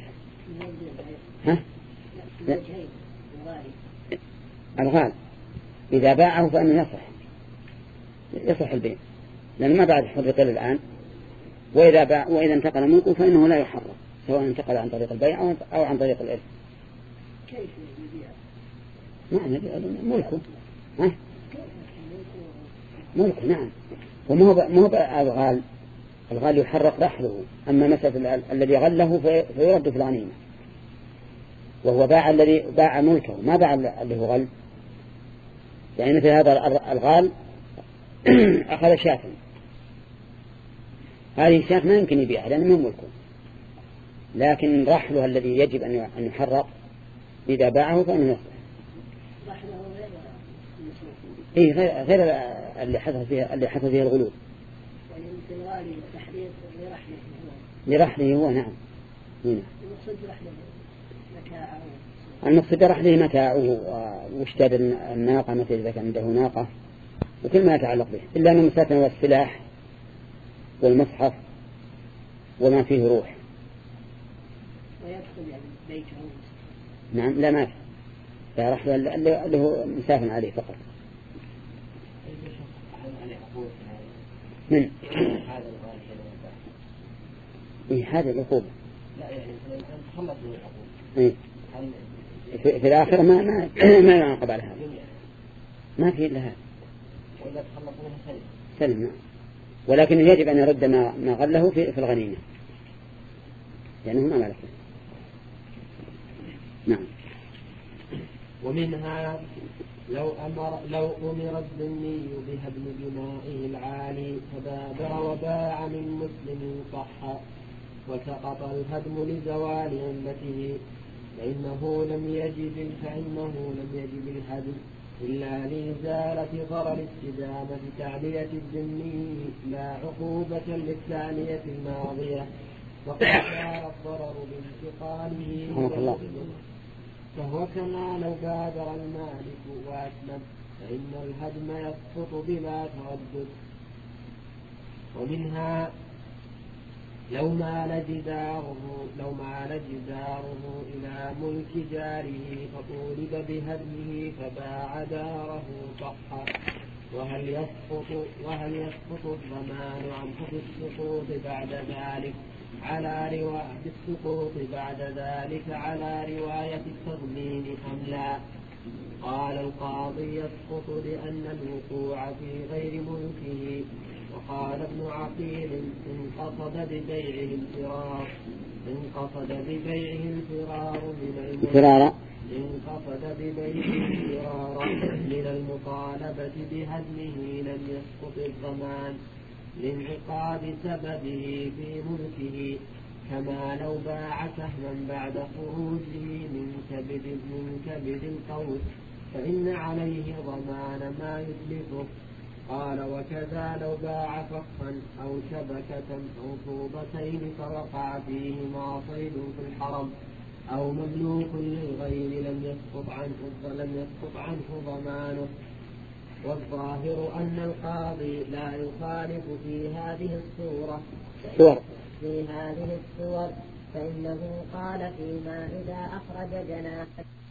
الغال إذا باعه فإنه يصح البيع، لأنه ما بعد حرق الآن، وإذا انتقل ملكه فإنه لا يحرق، سواء انتقل عن طريق البيع أو عن طريق الإرث. كيف يبيع؟ ملكه. ملكه نعم، وما هو الغال يحرق رحله. أما مسألة الذي غله فيرد في الغنيمة، وهو باع الذي باع ملكه، ما باع اللي هو غل. يعني مثل هذا الغال أخذ شاة، هذه الشاة ما يمكن يبيعها لأنه من ملكه، لكن رحلها الذي يجب أن يحرق إذا باعه فإنه يصح. غير اللي حصل فيها الغلول. لرحله هو نعم. المقصد برحله متاعه واشتاد الناقة مثل إذا كان عنده ناقة وكل ما يتعلق به، إلا أنه مساكن والسلاح والمصحف وما فيه روح. ويدخل يعني بيته. نعم لا ما في، لا رحله اللي هو مسافن عليه فقط. من هذا العقوبة؟ لا يعني تخلص من العقوبة. في الآخرة ما يعاقب على هذا، ما في إلا هذا. وإذا تخلص منها سلم. ولكن يجب أن يرد ما غله في الغنيمة، لأنه ما ملكه. نعم. ومنها لو أمر الذمي بهدم بنائه العالي فبادر وباع من مسلم صح، وسقط الهدم لزوال علته، فإنه لم يجب الهدم إلا لإزالة ضرر استدامة تعلية الذمي لا عقوبة للتعلية الماضية، وقد كان الضرر بانتقاله، فهو كما لو بادر المالك وأسلم فإن الهدم يسقط بلا تردد. ومنها لو مال جداره إلى ملك جاره فطولب بهدمه فباع داره صح، وهل يسقط الضمان عنه بالسقوط بعد ذلك على رواية التضمين أم لا؟ قال القاضي يسقط لأن الوقوع في غير ملكه. وقال ابن عقيل إن قصد ببيعه الفرار من المطالبة بهدمه لم يسقط الضمان لانعقاد سببه في ملكه، كما لو باع سهما بعد خروجه من كبد القوس فإن عليه ضمان ما يتلفه. قال وكذا لو باع فخا أو شبكة أو طوبتين فوقع فيهما صيد في الحرم أو مملوك للغير لم يسقط عنه ضمانه، والظاهر أن القاضي لا يخالف في هذه الصور فإنه قال فيما إذا أخرج جناحه